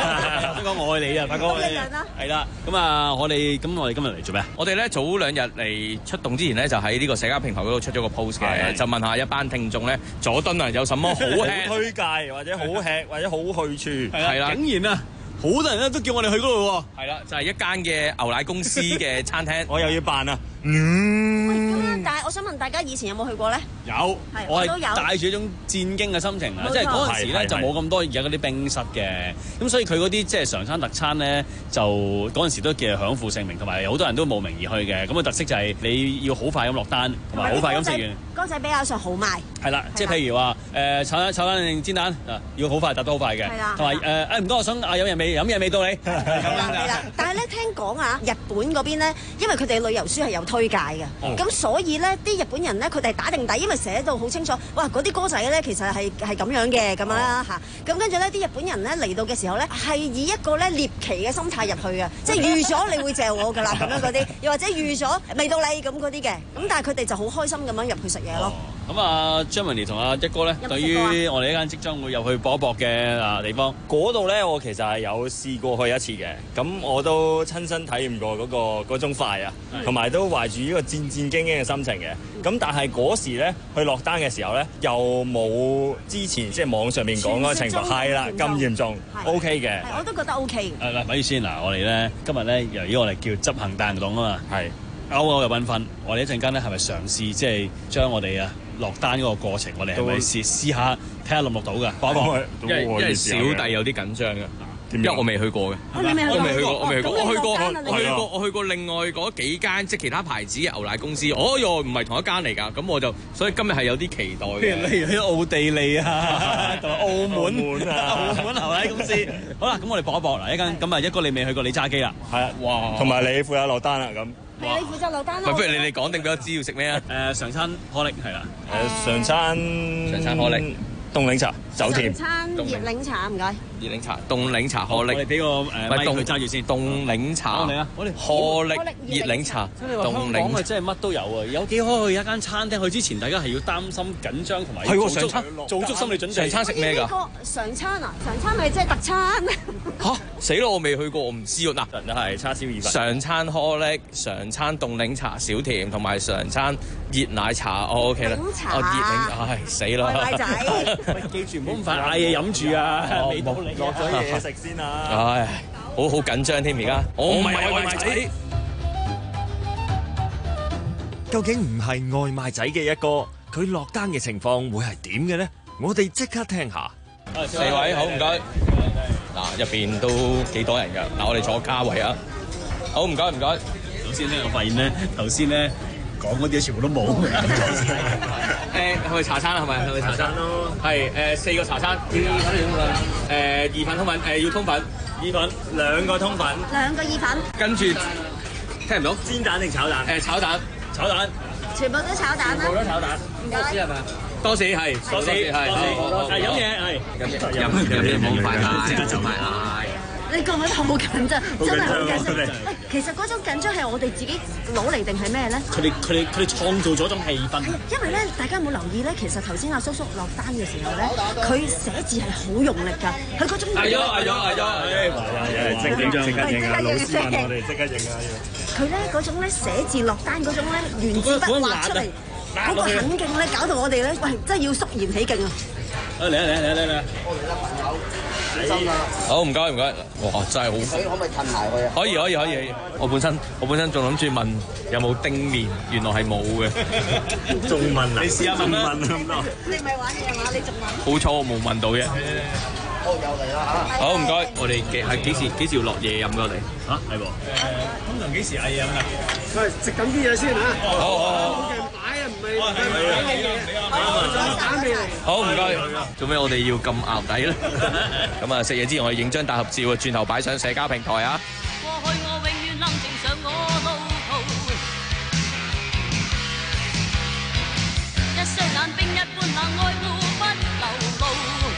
想講我愛你啊，發哥。係啦，咁啊，我哋咁我哋今日嚟做咩？ 我哋咧早兩日嚟出動之前咧，就喺呢個社交平台嗰度出咗個 post 嘅，就問下一班聽眾咧，佐敦啊有什麼好吃推介或者好吃或者好去處？ 係啦， 竟然啊！好多人咧都叫我哋去嗰度喎， 係啦，就係、是、一間嘅牛奶公司嘅餐廳， 我又要扮啊！嗯， 喂，咁樣，但係我想問大家以前有冇去過咧？ 有，我係帶住一種戰驚嘅心情啊！即係嗰陣時咧就冇咁多而家嗰啲冰室嘅，咁所以佢嗰啲即係常餐特餐咧，就嗰陣時都叫享負盛名，同埋好多人都慕名而去嘅。咁個特色就係你要好快咁落單，同埋好快咁食完。 歌仔比較上好賣。係啦，即係譬如話誒炒蛋、炒蛋定煎蛋啊，要好快答得好快嘅。係啦，同埋誒誒唔該，我想啊飲嘢未？飲嘢未到你。 係啦，係啦。但係咧聽講啊，日本嗰邊咧，因為佢哋旅遊書係有推介嘅，咁所以咧啲日本人咧佢哋打定底，因為寫到好清楚，哇嗰啲歌仔咧其實係係咁樣嘅咁樣啦嚇。咁跟住咧啲日本人咧嚟到嘅時候咧係以一個咧獵奇嘅心態入去嘅，即係預咗你會嚼我㗎啦咁樣嗰啲，又或者預咗未到你咁嗰啲嘅，咁但係佢哋就好開心咁樣入去食嘢咯。 咁啊 Jeremy 同阿一哥咧，對於我哋呢間即將會入去搏一搏嘅啊地方， 嗰度咧我其實係有試過去一次嘅，咁我都親身體驗過嗰個嗰種快啊，同埋都懷住呢個戰戰兢兢嘅心情嘅。咁但係嗰時咧去落單嘅時候咧，又冇之前即係網上面講嗰個情況係啦咁嚴重 ，OK 嘅。 我都覺得 OK。 誒嗱，咪先嗱，我哋咧今日咧由於我哋叫執行大行動啊嘛，係歐歐又繽紛，我哋一陣間咧係咪嘗試即係將我哋啊落單嗰個過程，我哋係咪試試下睇下錄唔錄到㗎？博博， 因為因為小弟有啲緊張嘅。因為我未去過嘅，我未去過，我未去過，我去過，我去過，我去過另外嗰幾間即係其他牌子嘅牛奶公司，哦喲，唔係同一間嚟㗎，咁我就所以今日係有啲期待嘅。 例如喺奧地利啊，同埋澳門啊，澳門牛奶公司。好啦，咁我哋搏一搏嗱，一間咁啊，一個你未去過，你揸機啦， 係啊，哇，同埋你負責落單啦咁。 係你負責落單啦。 不如你哋講定俾我知要食咩啊？ 誒，常餐可力係啦， 誒常餐常餐可力。 凍檸茶，酒店。 常餐熱檸茶，唔該。 熱檸茶、凍檸茶、可力。 我哋俾個誒咪佢揸住先。 凍檸茶。 嚟啊！我哋可力熱檸茶。 真係話香港啊，真係乜都有啊！有幾可去一間餐廳，去之前大家係要擔心緊張同埋係喎常餐做足心理準備。 常餐食咩㗎？ 常餐啊，常餐咪即係特餐。 嚇死咯！我未去過，我唔知喎。嗱， 都係叉燒意粉。 常餐可力、常餐凍檸茶小甜同埋常餐熱奶茶，我 OK 啦。 檸茶。 哦，熱檸，唉死啦！ 外賣仔。 記住唔好咁快嗌嘢飲住啊！未到你落咗嘢食先啊！ 唉，好好緊張添而家。我唔係外賣仔。 究竟唔係外賣仔嘅一個，佢落單嘅情況會係點嘅呢？我哋即刻聽下。 四位好唔該。嗱，入邊都幾多人㗎？嗱，我哋坐卡位啊。好唔該唔該。 首先咧，我發現咧，頭先咧講嗰啲全部都冇。 誒，係咪茶餐啊？係咪？係咪茶餐咯？係誒，四個茶餐。意粉點啊？誒，意粉通粉，誒要通粉，意粉兩個通粉， 兩個意粉。 跟住聽唔到？ 煎蛋定炒蛋？ 誒，炒蛋， 炒蛋。 全部都炒蛋啦。 全部都炒蛋。 唔該。 係咪？多士係，多士係， 係飲嘢係。 飲飲飲嘢冇快嗌，即刻就埋嗌。 你覺唔覺得好緊張？真係好緊張。喂，其實嗰種緊張係我哋自己攞嚟定係咩咧？ 佢哋佢哋佢哋創造咗種氣氛。 因為咧，大家有冇留意咧？其實頭先阿叔叔落單嘅時候咧，佢寫字係好用力㗎。佢嗰種係咗係咗係咗，誒， 即刻影即刻影啊！老師問我哋即刻影啊！ 佢咧嗰種咧寫字落單嗰種咧原子筆畫出嚟嗰個狠勁咧，搞到我哋咧，喂，真係要肅然起敬啊！ 啊嚟啊嚟啊嚟啊嚟啊！ 好唔該唔該，哇真係好！ 水可唔可以褪埋佢啊？ 可以可以可以，我本身我本身仲諗住問有冇丁麵，原來係冇嘅。 仲問啊？ 你試下問啦。 你唔係玩嘢嘛？你仲問？ 好彩我冇問到啫。 好又嚟啦嚇！ 好唔該，我哋幾係幾時幾時要落嘢飲㗎？我哋嚇係喎。誒，通常幾時嗌嘢飲㗎？ 喂，食緊啲嘢先嚇。 好好好。 擺啊，唔係唔係擺嘢。 好唔該，做咩我哋要咁淆底咧？咁啊食嘢之前我哋影張大合照啊，轉頭擺上社交平台啊！過去我永遠能正上我路途，一雙眼冰一般冷愛護不流露，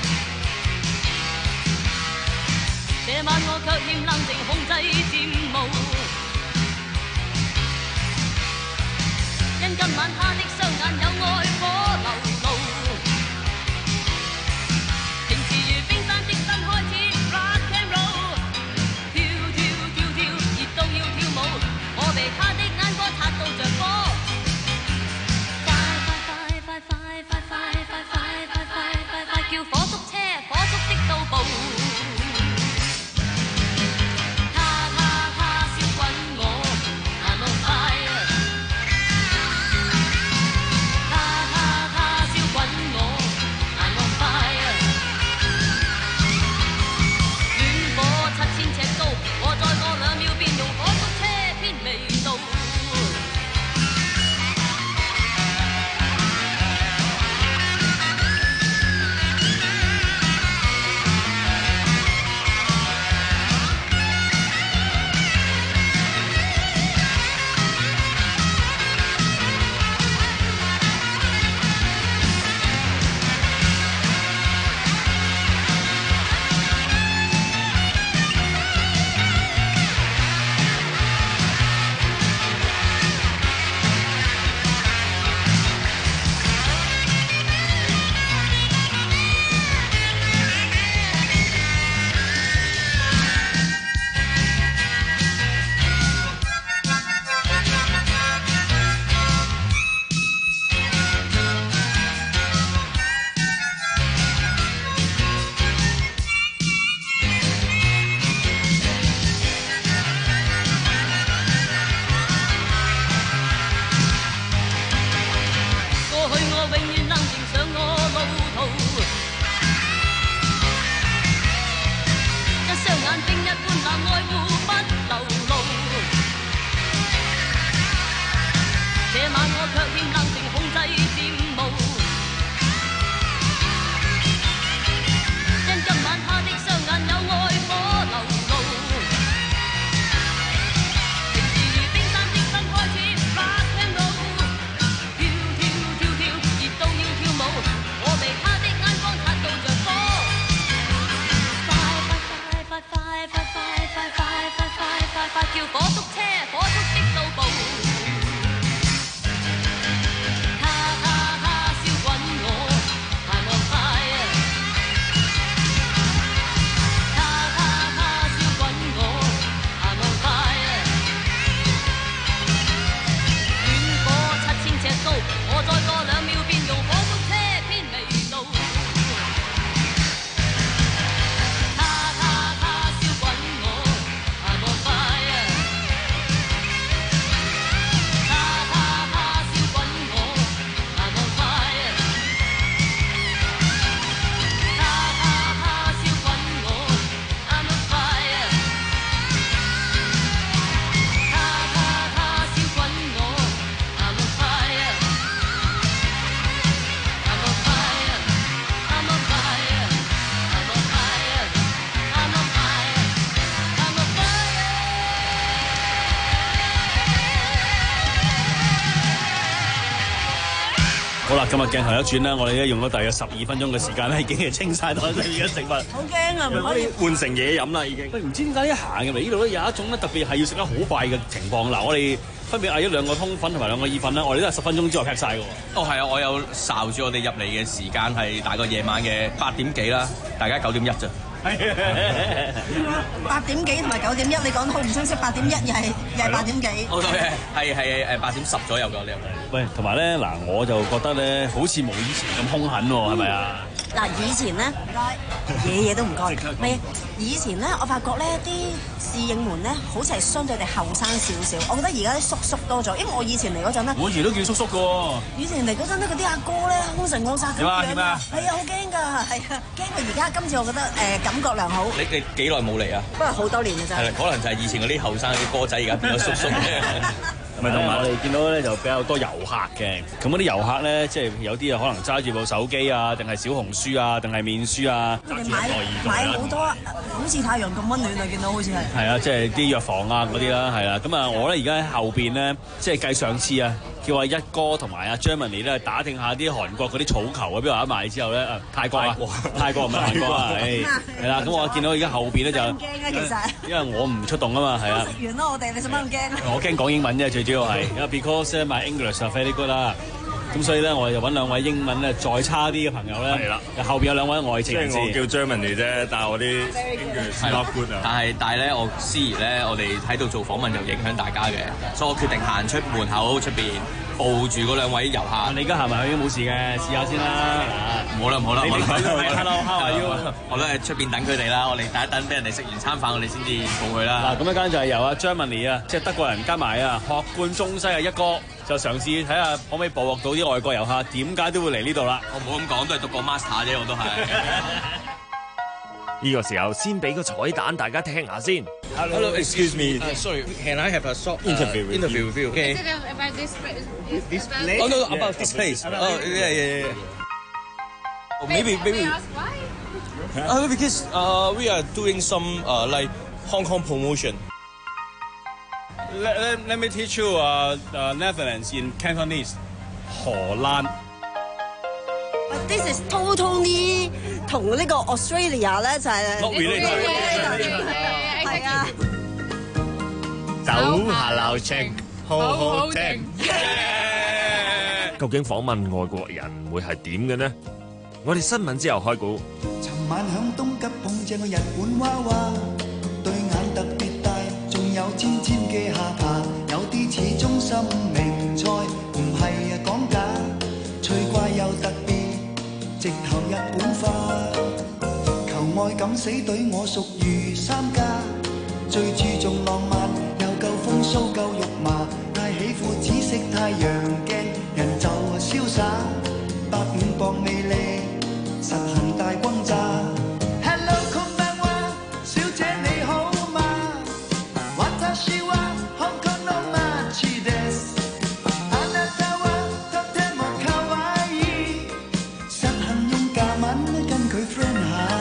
這晚我卻欠冷靜控制漸霧，因今晚他的雙眼有愛火流露。平時如冰山的燈開始 rock and roll。 好啦，今日鏡頭一轉啦，我哋咧用咗大約十二分鐘嘅時間咧，已經係清晒台裏面嘅食物。 好驚啊！唔可以換成嘢飲啦，已經。 喂，唔知點解一行入嚟呢度咧有一種咧特別係要食得好快嘅情況。嗱，我哋分別嗌咗兩個通粉同埋兩個意粉啦，我哋都係十分鐘之後劈晒嘅喎。 哦，係啊，我有睄住我哋入嚟嘅時間係大概夜晚嘅八點幾啦，大家九點一啫。 八點幾同埋九點一，你講得好唔清晰。八點一又係又係八點幾。 好多嘢係係誒八點十左右㗎，你入嚟。 喂，同埋咧嗱，我就覺得咧好似冇以前咁兇狠喎，係咪啊？ 嗱，以前咧唔該，嘢嘢都唔該。唔係，以前咧我發覺咧啲侍應們咧好似係相對地後生少少。我覺得而家啲叔叔多咗，因為我以前嚟嗰陣咧， 我以前都叫叔叔㗎喎。 以前嚟嗰陣咧，嗰啲阿哥咧兇神惡煞咁樣㗎，係啊，好驚㗎，係啊，驚過而家。今次我覺得誒感覺良好。 你你幾耐冇嚟啊？ 不過好多年㗎咋。 係啦，可能就係以前嗰啲後生啲哥仔，而家變咗叔叔。 咪同埋我哋見到咧就比較多遊客嘅，咁嗰啲遊客咧即係有啲啊可能揸住部手機啊，定係小紅書啊，定係面書啊， 佢哋買買好多，好似太陽咁溫暖啊！見到好似係。係啊，即係啲藥房啊嗰啲啦，係啦。咁啊，我咧而家喺後邊咧，即係計上次啊，叫阿一哥同埋阿 Germany 咧打聽下啲韓國嗰啲草球啊，邊度有得賣之後咧，啊泰國啊，泰國唔係韓國啊，係係啦。咁我見到而家後邊咧就驚啊，其實因為我唔出動啊嘛，係啊。 食完啦，我哋你使乜咁驚啊？ 我驚講英文啫，最主要係，因為 because my English is very good 啦。咁所以咧，我哋就揾兩位英文咧再差啲嘅朋友咧。係啦，後邊有兩位外籍人士。 即係我叫 Germany 啫，但係我啲 English not good 啊。 但係但係咧，我思怡咧，我哋喺度做訪問就影響大家嘅，所以我決定行出門口出邊抱住嗰兩位遊客。 你而家行埋去都冇事嘅，試下先啦。 唔好啦唔好啦， 你睇到未 ？Hello how are you？ 我都喺出邊等佢哋啦，我哋等一等，俾人哋食完餐飯，我哋先至抱佢啦。 嗱，咁一間就係由阿 Germany 啊，即係德國人加埋啊，學貫中西啊一哥。就嘗試睇下可唔可以捕獲到啲外國遊客，點解都會嚟呢度啦？ 我冇咁講，都係讀過 master 啫，我都係。 呢個時候先俾個彩蛋大家聽下先。 Hello, excuse me. Uh, sorry, can I have a short interview uh, interview with you? Okay. Is it about this place? This place? Oh no, no, about this place. Oh yeah, yeah, yeah. Oh, maybe, maybe. Why? Uh, because uh, we are doing some uh, like Hong Kong promotion. Let, let, let me teach you uh, uh, Netherlands in Cantonese. 荷蘭。 This is totally 同呢個 Australia 咧就係。 Not related. 係啊。 手下留情，好好聽。究竟訪問外國人會係點嘅呢？我哋新聞之後開估。 尋晚響東急碰正個日本娃娃，對眼特別大，仲有尖尖嘅下巴，有啲似中心名菜，唔係啊講假，趣怪又特別，直頭日本化。求愛敢死隊我屬於三家，最注重浪漫，又夠風騷夠肉麻，太喜歡紫色太陽鏡，人就瀟灑，百五磅魅力，實行大轟炸。Hello， こんばんは，小姐你好嗎？私は香港の街です。あなたはとても可愛い，實行用假文跟佢 friend 下。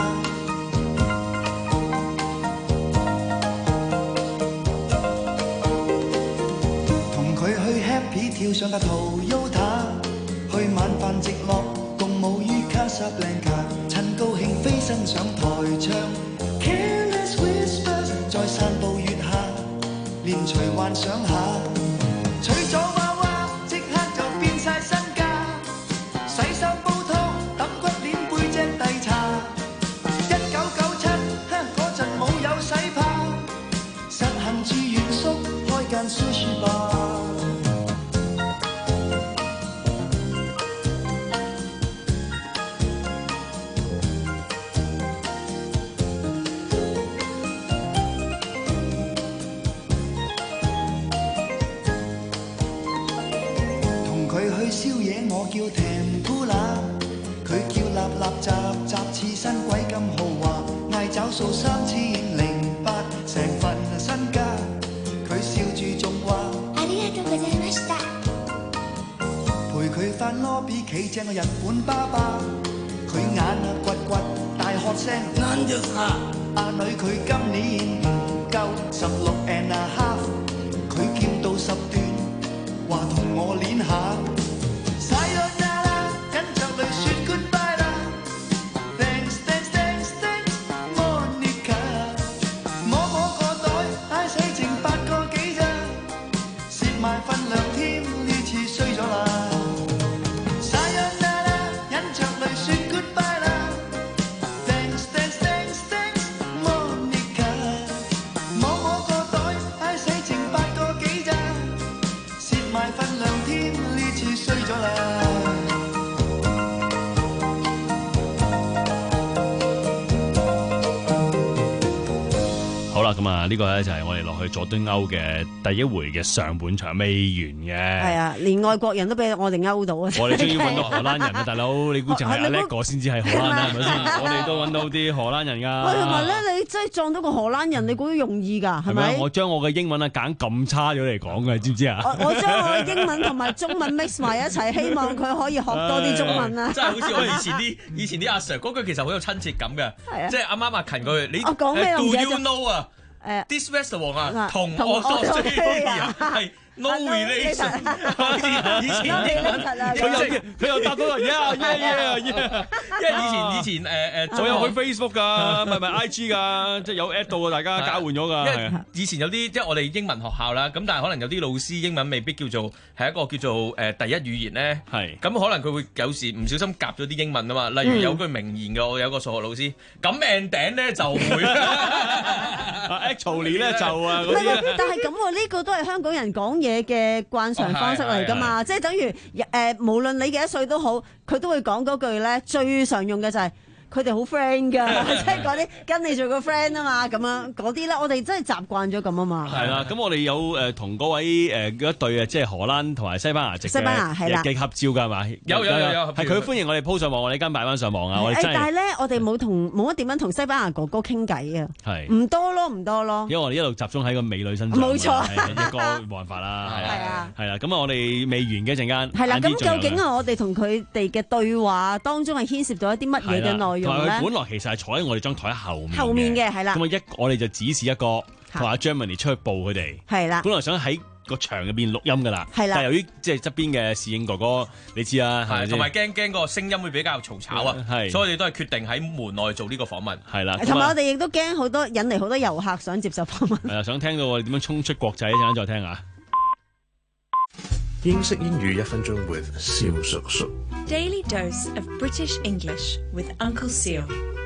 同佢去 happy 跳上架 Toyota， 去晚飯直落，共舞於 Casablanca， 趁高興飛身上台唱 Careless Whispers， 在散步月下。連隨幻想下，娶咗娃娃即刻就變晒身家，洗衫煲湯揼骨鏈背脊遞茶，一九九七嗰陣冇有洗怕，實行住原宿開間 sushi bar。宵夜我叫 Tempura， 佢叫立立雜雜刺身鬼咁豪華，嗌找數三千零八，成份身家。佢笑住仲話：ありがとうございました。陪佢返 lobby 企正個日本爸爸，佢眼啊掘掘大喝聲，啱咗下。阿女佢今年唔夠十六 and a half， 佢叫到十段，話同我練下。Sayonara 咁啊，呢個咧就係我哋落去佐敦歐嘅第一回嘅上半場未完嘅。 係啊，連外國人都俾我哋勾到啊！ 我哋終於揾到荷蘭人啊，大佬！你估淨係阿叻哥先至係荷蘭人係咪先？我哋都揾到啲荷蘭人㗎。 喂，同埋咧，你真係撞到個荷蘭人，你估容易㗎？係咪？ 我將我嘅英文啊揀咁差咗嚟講嘅，知唔知啊？ 我將我嘅英文同埋中文 mix 埋一齊，希望佢可以學多啲中文啊！ 真係好似我以前啲以前啲阿 Sir 嗰句其實好有親切感嘅，即係啱啱阿勤嗰句，你我講咩 Do you know 啊？ 誒 ，This restaurant 啊，同我所追嘅人係 no relation。以前佢又佢又答到話 yeah yeah yeah yeah， 因為以前以前誒誒， 我有去 Facebook 㗎，唔係唔係 I G 㗎，即係有 at 到啊，大家交換咗㗎。 因為以前有啲即係我哋英文學校啦，咁但係可能有啲老師英文未必叫做係一個叫做誒第一語言咧。係。咁可能佢會有時唔小心夾咗啲英文啊嘛，例如有句名言嘅，我有個數學老師，咁命頂咧就會。 actually 咧就啊嗰啲， 但係咁喎，呢個都係香港人講嘢嘅慣常方式嚟㗎嘛，即係等於誒，無論你幾多歲都好，佢都會講嗰句咧，最常用嘅就係。佢哋好 friend 㗎，即係嗰啲跟你做個 friend 啊嘛，咁樣嗰啲咧，我哋真係習慣咗咁啊嘛。 係啦，咁我哋有誒同嗰位誒一對啊，即係荷蘭同埋西班牙籍嘅西班牙係啦， 嘅合照㗎係嘛？ 有有有有， 係佢歡迎我哋 po 上網，我哋跟擺翻上網啊！我哋真係。 但係咧，我哋冇同冇乜點樣同西班牙哥哥傾偈啊。 係。 唔多咯，唔多咯。 因為我哋一路集中喺個美女身上。 冇錯。 係一個冇辦法啦。 係啊。 係啦，咁啊，我哋未完嘅陣間。 係啦，咁究竟啊，我哋同佢哋嘅對話當中係牽涉到一啲乜嘢嘅內容咧？ 本來其實係坐喺我哋張台後面， 後面嘅係啦。 咁啊一我哋就指示一個同阿 Germany 出去報佢哋，係啦。本來想喺個場入邊錄音噶啦，係啦。但係由於即係側邊嘅侍應哥哥，你知啊，係同埋驚驚個聲音會比較嘈吵啊，係。所以我哋都係決定喺門內做呢個訪問，係啦。 同埋我哋亦都驚好多引嚟好多遊客想接受訪問。 係啊，想聽到我哋點樣衝出國際，一陣間再聽下。 英式英語一分鐘 with 蕭叔叔。 Daily dose of British English with Uncle Seal。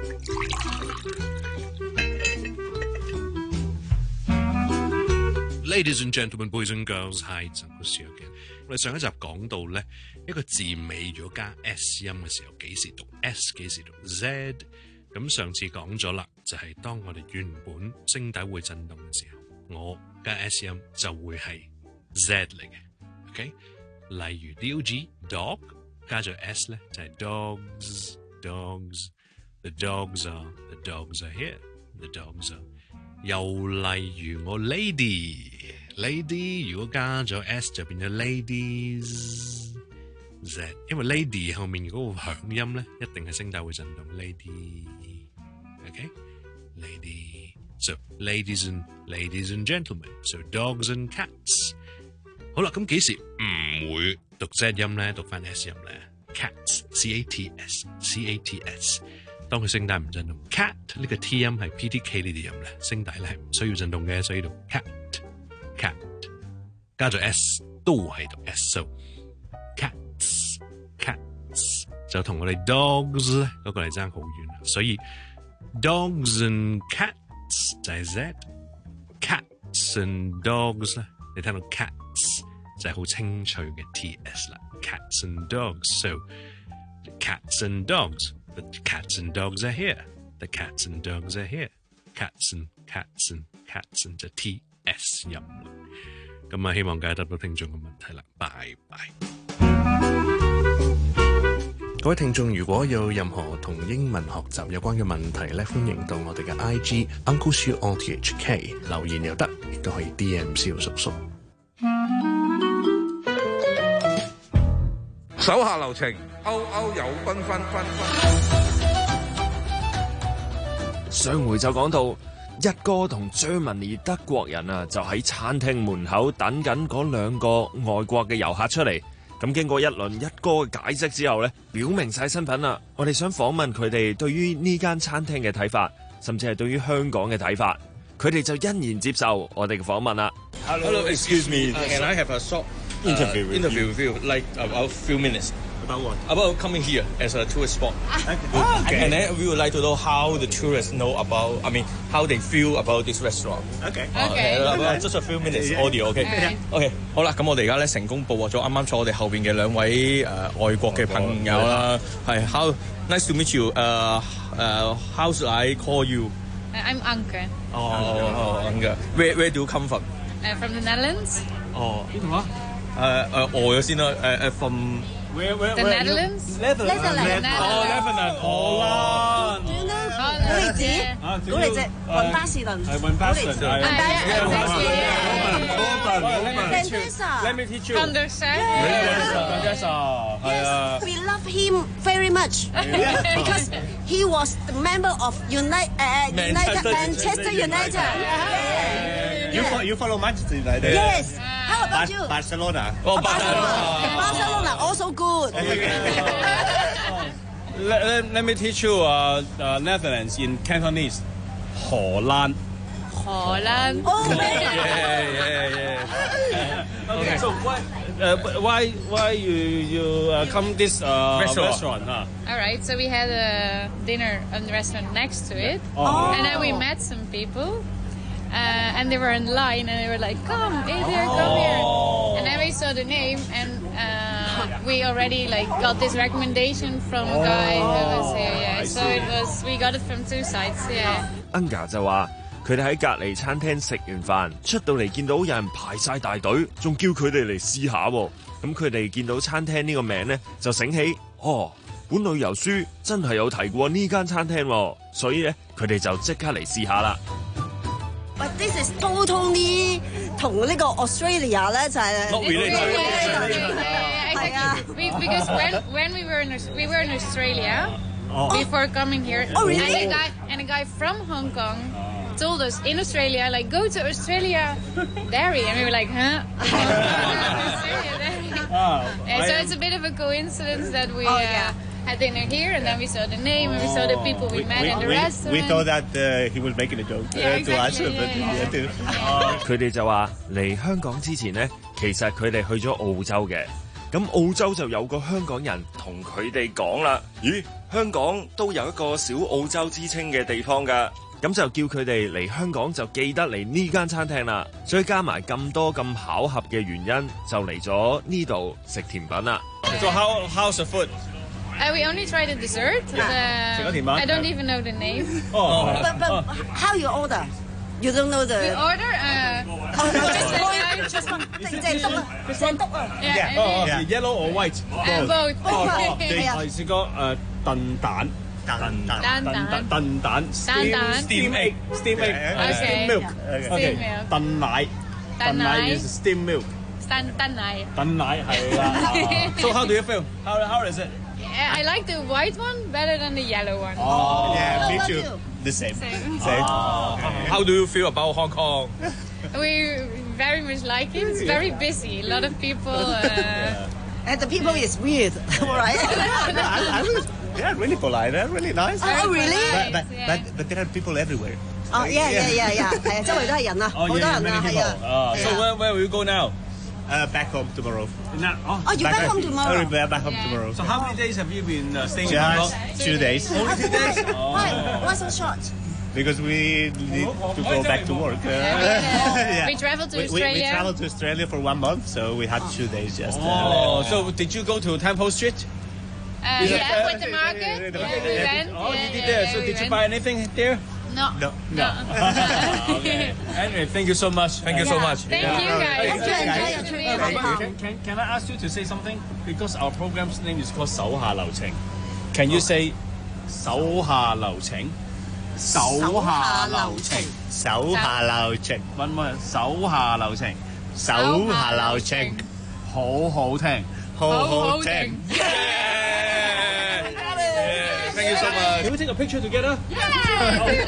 Ladies and gentlemen, boys and girls, hi, it's Uncle Seal again。我哋上一集講到咧，一個字尾如果加 S 音嘅時候，幾時讀 S， 幾時讀 Z。咁上次講咗啦，就係、是、當我哋原本聲帶會震動嘅時候，我加 S 音就會係 Z 嚟嘅。OK， 例如 D O G dog 加咗 S 咧，就係、是、dogs dogs。The dogs are, the dogs are here. The dogs are. 又例如我 lady, lady 如果加咗 s 就變咗 ladies z， 因為 lady 後面嗰個響音咧，一定係聲帶會震動 lady. Okay, lady. So ladies and ladies and gentlemen. So dogs and cats. 好啦，咁幾時唔會讀 z 音咧？讀翻 s 音咧 ？Cats, c a t s, c a t s。當佢聲帶唔震動 ，cat 呢個 t 音係 p t k 呢啲音咧，聲帶咧係唔需要震動嘅，所以讀 cat cat 加咗 s 都係讀 s，so cats cats 就同我哋 dogs 咧嗰個嚟爭好遠啦，所以 dogs and cats 就係 z，cats and dogs 咧，你聽到 cats 就係好清脆嘅 t s 啦 ，cats and dogs，so cats and dogs。The cats and dogs are here. The cats and dogs are here. Cats and cats and cats and 就 T S 音。咁啊，希望解答到聽眾嘅問題啦。拜拜。各位聽眾，如果有任何同英文學習有關嘅問題咧，歡迎到我哋嘅 I G Uncle Siu O T H K 留言又得，亦都可以 D M 蕭叔叔。 手下留情，歐歐有繽紛紛紛。 上回就講到一哥同 Germany 德國人啊，就喺餐廳門口等緊嗰兩個外國嘅遊客出嚟。咁經過一輪一哥嘅解釋之後呢，表明晒身份啦。我哋想訪問佢哋對於呢間餐廳嘅睇法，甚至係對於香港嘅睇法。佢哋就欣然接受我哋嘅訪問啦。 Hello, excuse me. Can I have a short interview with interview with you, like about few minutes? About what? About coming here as a tourist spot. Okay. And then we would like to know how the tourists know about, I mean, how they feel about this restaurant. Okay. Okay. Just a few minutes audio, okay? Okay. 好啦，咁我哋而家咧成功捕獲咗啱啱坐我哋後邊嘅兩位誒外國嘅朋友啦。係 How nice to meet you. 誒誒 How should I call you? I'm Anke. Oh, Anke. Where Where do you come from? Uh, from the Netherlands. 哦，邊度啊？誒誒，餓咗先啦。誒誒，from where where The Netherlands. Netherlands. 哦 ，Lebanon，荷蘭。 古利子，古利子，雲巴士頓。 係雲巴士頓。 雲巴士頓。 Let me teach you. Van der Sar. Van der Sar. Yes, we love him very much because he was the member of United uh, United Manchester United. You follow you follow Manchester United. Yes. How about you? Barcelona. Oh, Barcelona. Barcelona also good. Let, let, let me teach you uh, uh, Netherlands in Cantonese. 荷蘭。 荷蘭。 Oh, yeah, yeah, yeah. Okay. So why uh, why why you you uh, come this uh, Restaurant. restaurant? Huh? All right, so we had a dinner on the restaurant next to it, Oh. and then we met some people, uh, and they were in line, and they were like, "Come, Adrian, come here," and then we saw the name, and uh, we already like got this recommendation from a guy who was here. Yeah, so it was we got it from two sides. Yeah. Anga 就話佢哋喺隔離餐廳食完飯，出到嚟見到有人排晒大隊，仲叫佢哋嚟試下喎。咁佢哋見到餐廳呢個名呢，就醒起，哦，本旅遊書真係有提過呢間餐廳喎，所以咧佢哋就即刻嚟試下啦。 But this is totally 同呢個 Australia 咧就係 Not related. Exactly. We, because when when we were in we were in Australia Oh. before coming here, Oh, really? and a guy and a guy from Hong Kong told us in Australia, like, go to Australia dairy, and we were like, huh? Australia dairy. Oh, Yeah, so I it's a bit of a coincidence that we Oh, uh, yeah. had dinner here, and then we saw the name, and we saw the people we, met in the we, restaurant. we thought that uh, he was making a joke uh, Yeah, to us, exactly, but yeah, yeah, too. 佢哋就話嚟香港之前呢，其實佢哋去咗澳洲嘅。咁澳洲就有個香港人同佢哋講啦，咦，香港都有一個小澳洲之稱嘅地方㗎。咁就叫佢哋嚟香港就記得嚟呢間餐廳啦。所以加埋咁多咁巧合嘅原因，就嚟咗呢度食甜品啦。 So how how's the food? Uh, we only tried the dessert. The, I don't even know the name. Oh. But, but how you order? You don't know the. We order uh, just one. 正篤啊，正篤啊。 yeah, Oh, yeah. yellow or white? Uh, both. Oh, Yeah. 我試過誒燉蛋。 蛋蛋蛋蛋燉蛋 steam 蛋 steam egg steam egg uh, Okay. steam milk Steam milk. 燉奶燉奶 is steam milk 蛋蛋奶。 燉奶係啦。So how do you feel? How how is it? Yeah, I like the white one better than the yellow one. Oh, Yeah, me too. The same. Same. Same. How do you feel about Hong Kong? We very much like it. It's very busy. A lot of people. Uh, And the people is weird, right? I, I was, they are really polite. They're really nice. Oh, really? But, but, Yeah. but, but there are people everywhere. 哦，yeah yeah yeah yeah，係啊，周圍都係人啊，好 Oh 多 yeah, 人 many 啊，係 people. 啊。 Uh, so where where will you go now? Uh, back home tomorrow. Now, oh, Oh, you back home tomorrow? Oh, back home Yeah. tomorrow. So how many days have you been uh, staying in Hong Kong? Just two days. Only two days. Why why so short? Because we need to go back to work. Uh, Yeah. We traveled to we, we, we Australia. traveled to Australia for one month, so we had two days just. Uh, Oh, so did you go to Temple Street? Uh, Is it- yeah, with the market. Yeah, Yeah, we went. Oh, yeah, you did yeah, there. yeah, So we did you went. buy anything there? No. No. No. Okay. Anyway, thank you so much. Thank you so much. Thank you guys. Hope you enjoy your trip. Can, can, can I ask you to say something? Because our program's name is called 手下留情. Can you say 手下留情? 手下留情. 手下留情. One more. 手下留情. 手下留情. 好好聽. 好好聽. Thank you so much. Can we take a picture together? Yeah.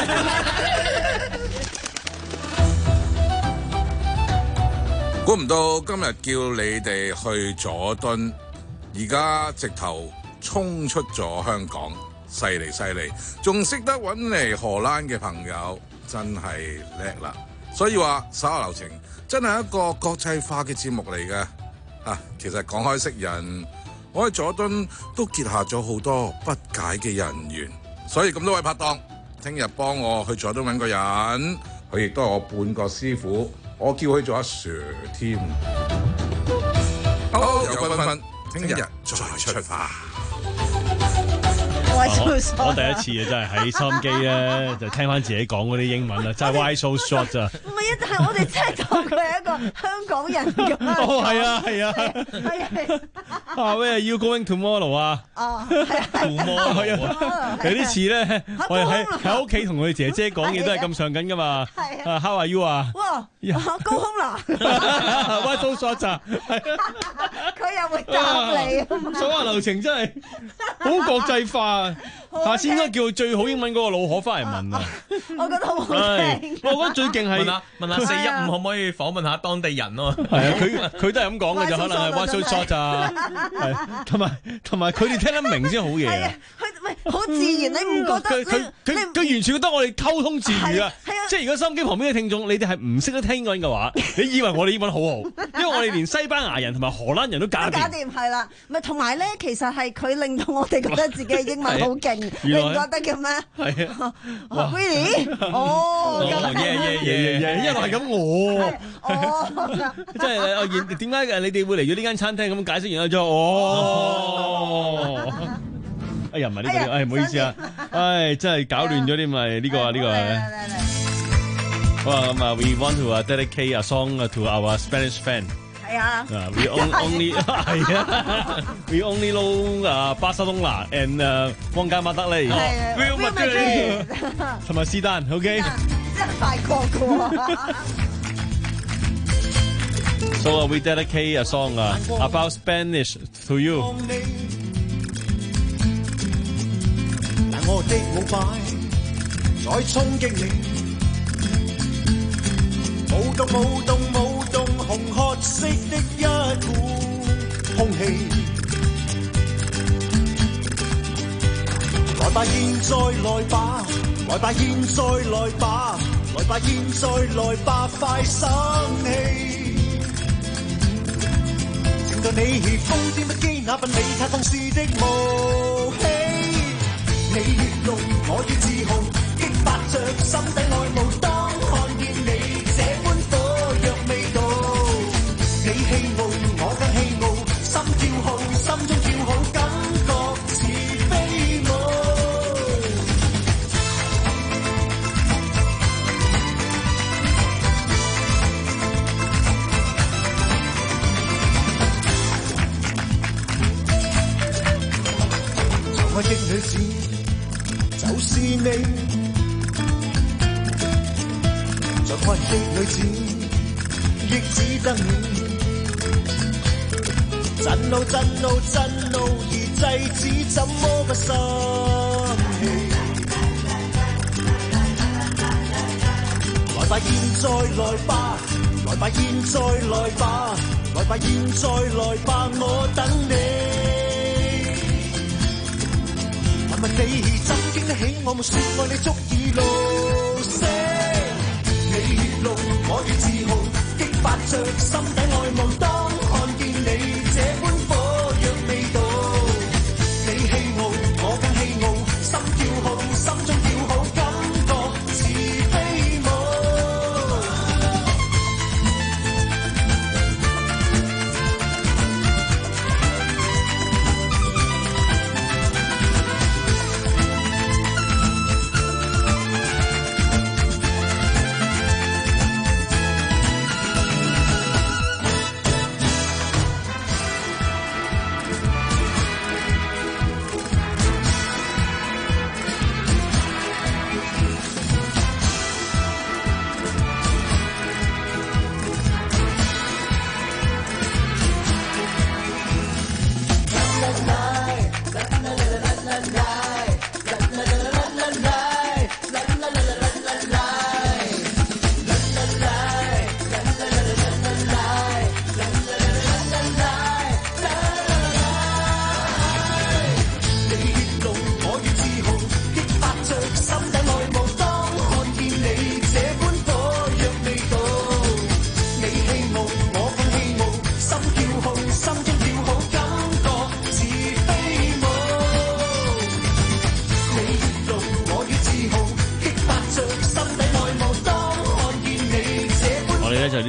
估唔到今日叫你哋去佐敦，而家直頭衝出咗香港，犀利犀利，仲識得揾嚟荷蘭嘅朋友，真係叻啦！所以話手下留情真係一個國際化嘅節目嚟嘅。啊，其實講開識人，我喺佐敦都結下咗好多不解嘅人緣，所以咁多位拍檔，聽日幫我去佐敦揾個人，佢亦都係我半個師傅。我叫佢做阿 Sir 添。好，有分分，聽日再出發。 我第一次啊，真係喺收音機咧，就聽翻自己講嗰啲英文啦，真係 Why so short 咋？ 唔係啊，但係我哋真係當佢係一個香港人咁。 哦，係啊，係啊， 係啊。 啊，Where are you going tomorrow 啊？ 哦，係啊 ，tomorrow 啊，有啲似咧，我哋喺喺屋企同佢姐姐講嘢都係咁上緊噶嘛。係啊。How are you 啊？ 哇，高空啦 ！Why so short 咋？ 佢又會答你啊嘛。 所有流程真係好國際化，下次應該叫最好英文嗰個老可翻嚟問啊！ 我覺得好好聽。 我覺得最勁係問下問下四一五可唔可以訪問下當地人咯？ 係啊，佢佢都係咁講嘅，就可能係 Why so short 咋？係同埋同埋佢哋聽得明先好嘢啊！ 佢喂好自然，你唔覺得？ 佢佢佢佢完全覺得我哋溝通自如啊！即係如果收音機旁邊嘅聽眾，你哋係唔識得聽英文嘅話，你以為我哋英文好好？因為我哋連西班牙人同埋荷蘭人都搞搞掂，係啦。咪同埋咧，其實係佢令到我哋覺得自己嘅英文好勁，你唔覺得嘅咩？ 係啊 ，Really？哦， 耶耶耶耶，一路係咁我， 哦， 即係我點點解你哋會嚟咗呢間餐廳咁解釋完咗？哦，哎呀唔係呢個，哎唔好意思啊，唉真係搞亂咗啲咪呢個啊呢個係。好啊咁啊 ，We want to dedicate a song to our Spanish fan。 係啊。 We only 係啊，We only know 啊巴塞隆拿 and 皇家馬德里。 係。 Real Madrid。同埋是但 ，OK。 真係快過嘅喎。 So we dedicate a song about Spanish to you。 但我的舞擺再衝擊你。舞動舞動舞動紅褐色的一股空氣，來吧現在來吧，來吧現在來吧，來吧現在來吧快生氣，正在你瘋癲不羈那份你太放肆的武器，你越怒我越自豪，激發着心底愛慕，當看見你這般火藥味道，你氣傲我更氣傲，心跳好心中跳好，感覺似飛舞。在愛的女子就是你。在愛的女子，亦只得你。震怒震怒震怒而制止，怎麼不生氣？來吧現在來吧，來吧現在來吧，來吧現在來吧，我等你。問問你怎經得起我們說愛你足以露色？你越怒我越自豪，激發着心底愛慕，當看見你這般火藥味道，你氣傲我更氣傲，心跳好心中跳好，感覺似飛舞。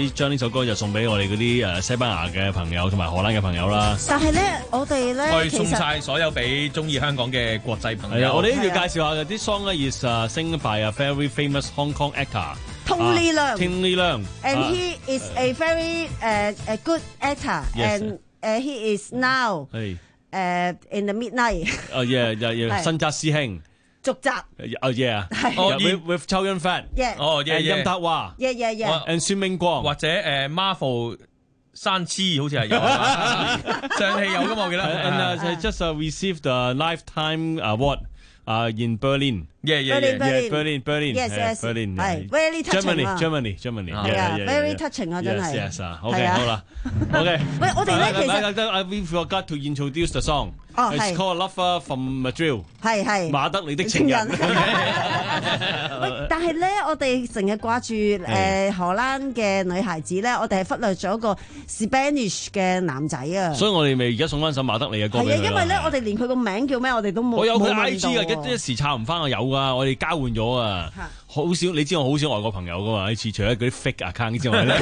將呢首歌就送俾我哋嗰啲誒西班牙嘅朋友同埋荷蘭嘅朋友啦。 但係咧，我哋咧我哋送晒所有俾中意香港嘅國際朋友。 係啊，我哋都要介紹下嘅啲 song 咧，is sing by a very famous Hong Kong actor。Tony Leung。Tony Leung。And he is a very 誒誒 good actor。And 誒 he is now 誒 in the midnight。 哦，yeah yeah yeah，新紮師兄。 續集。 哦 yeah。with with 秋潤發。 yeah。 哦 yeah yeah。 任達華。 yeah yeah yeah。 and 孫明光。 或者誒 Marvel。山黐好似係有，上戲有噶嘛？我記得。 And uh, just uh, received a lifetime award uh, in Berlin. Yeah, yeah, yeah, yeah. Berlin, Berlin. Yes, yes. Berlin. 係 very touching 啊 Germany, Germany, Germany. 係啊 ，very touching 啊，真係。 Yes, yes 啊，OK，好啦，OK。 喂，我哋咧其實 we forgot to introduce the song. 哦， 係。It's called Lover from Madrid. 係係。 馬德里的情人。 喂，但係咧，我哋成日掛住誒荷蘭嘅女孩子咧，我哋係忽略咗個 Spanish 嘅男仔啊。 所以我哋咪而家送翻首馬德里嘅歌俾佢。 係啊，因為咧，我哋連佢個名叫咩，我哋都冇。 我有佢 I G 啊，一時抄唔翻，我有噶，我哋交換咗啊。好少，你知我好少外國朋友噶嘛？呢次除咗嗰啲 fake account 之外咧，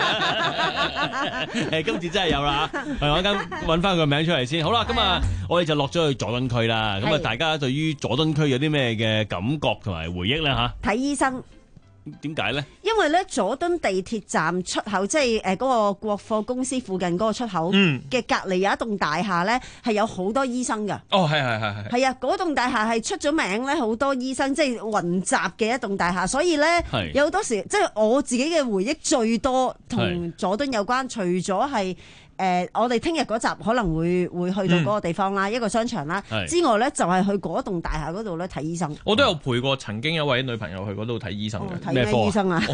誒，今次真係有啦嚇。我而家揾翻佢個名出嚟先。好啦，咁啊，我哋就落咗去佐敦區啦。咁啊，大家對於佐敦區有啲咩嘅感覺同埋回憶咧嚇？ 睇醫生。 點解咧？ 因為咧佐敦地鐵站出口，即係誒嗰個國貨公司附近嗰個出口嘅隔離有一棟大廈咧，係有好多醫生㗎。 哦，係係係係。 係啊，嗰棟大廈係出咗名咧，好多醫生，即係雲集嘅一棟大廈。所以咧，有好多時即係我自己嘅回憶最多同佐敦有關，除咗係。誒、呃，我哋聽日嗰集可能會會去到嗰個地方啦，嗯、一個商場啦，之外咧就係、是、去嗰棟大廈嗰度咧睇醫生。 我都有陪過曾經有位女朋友去嗰度睇醫生嘅。 睇咩、哦、醫生啊？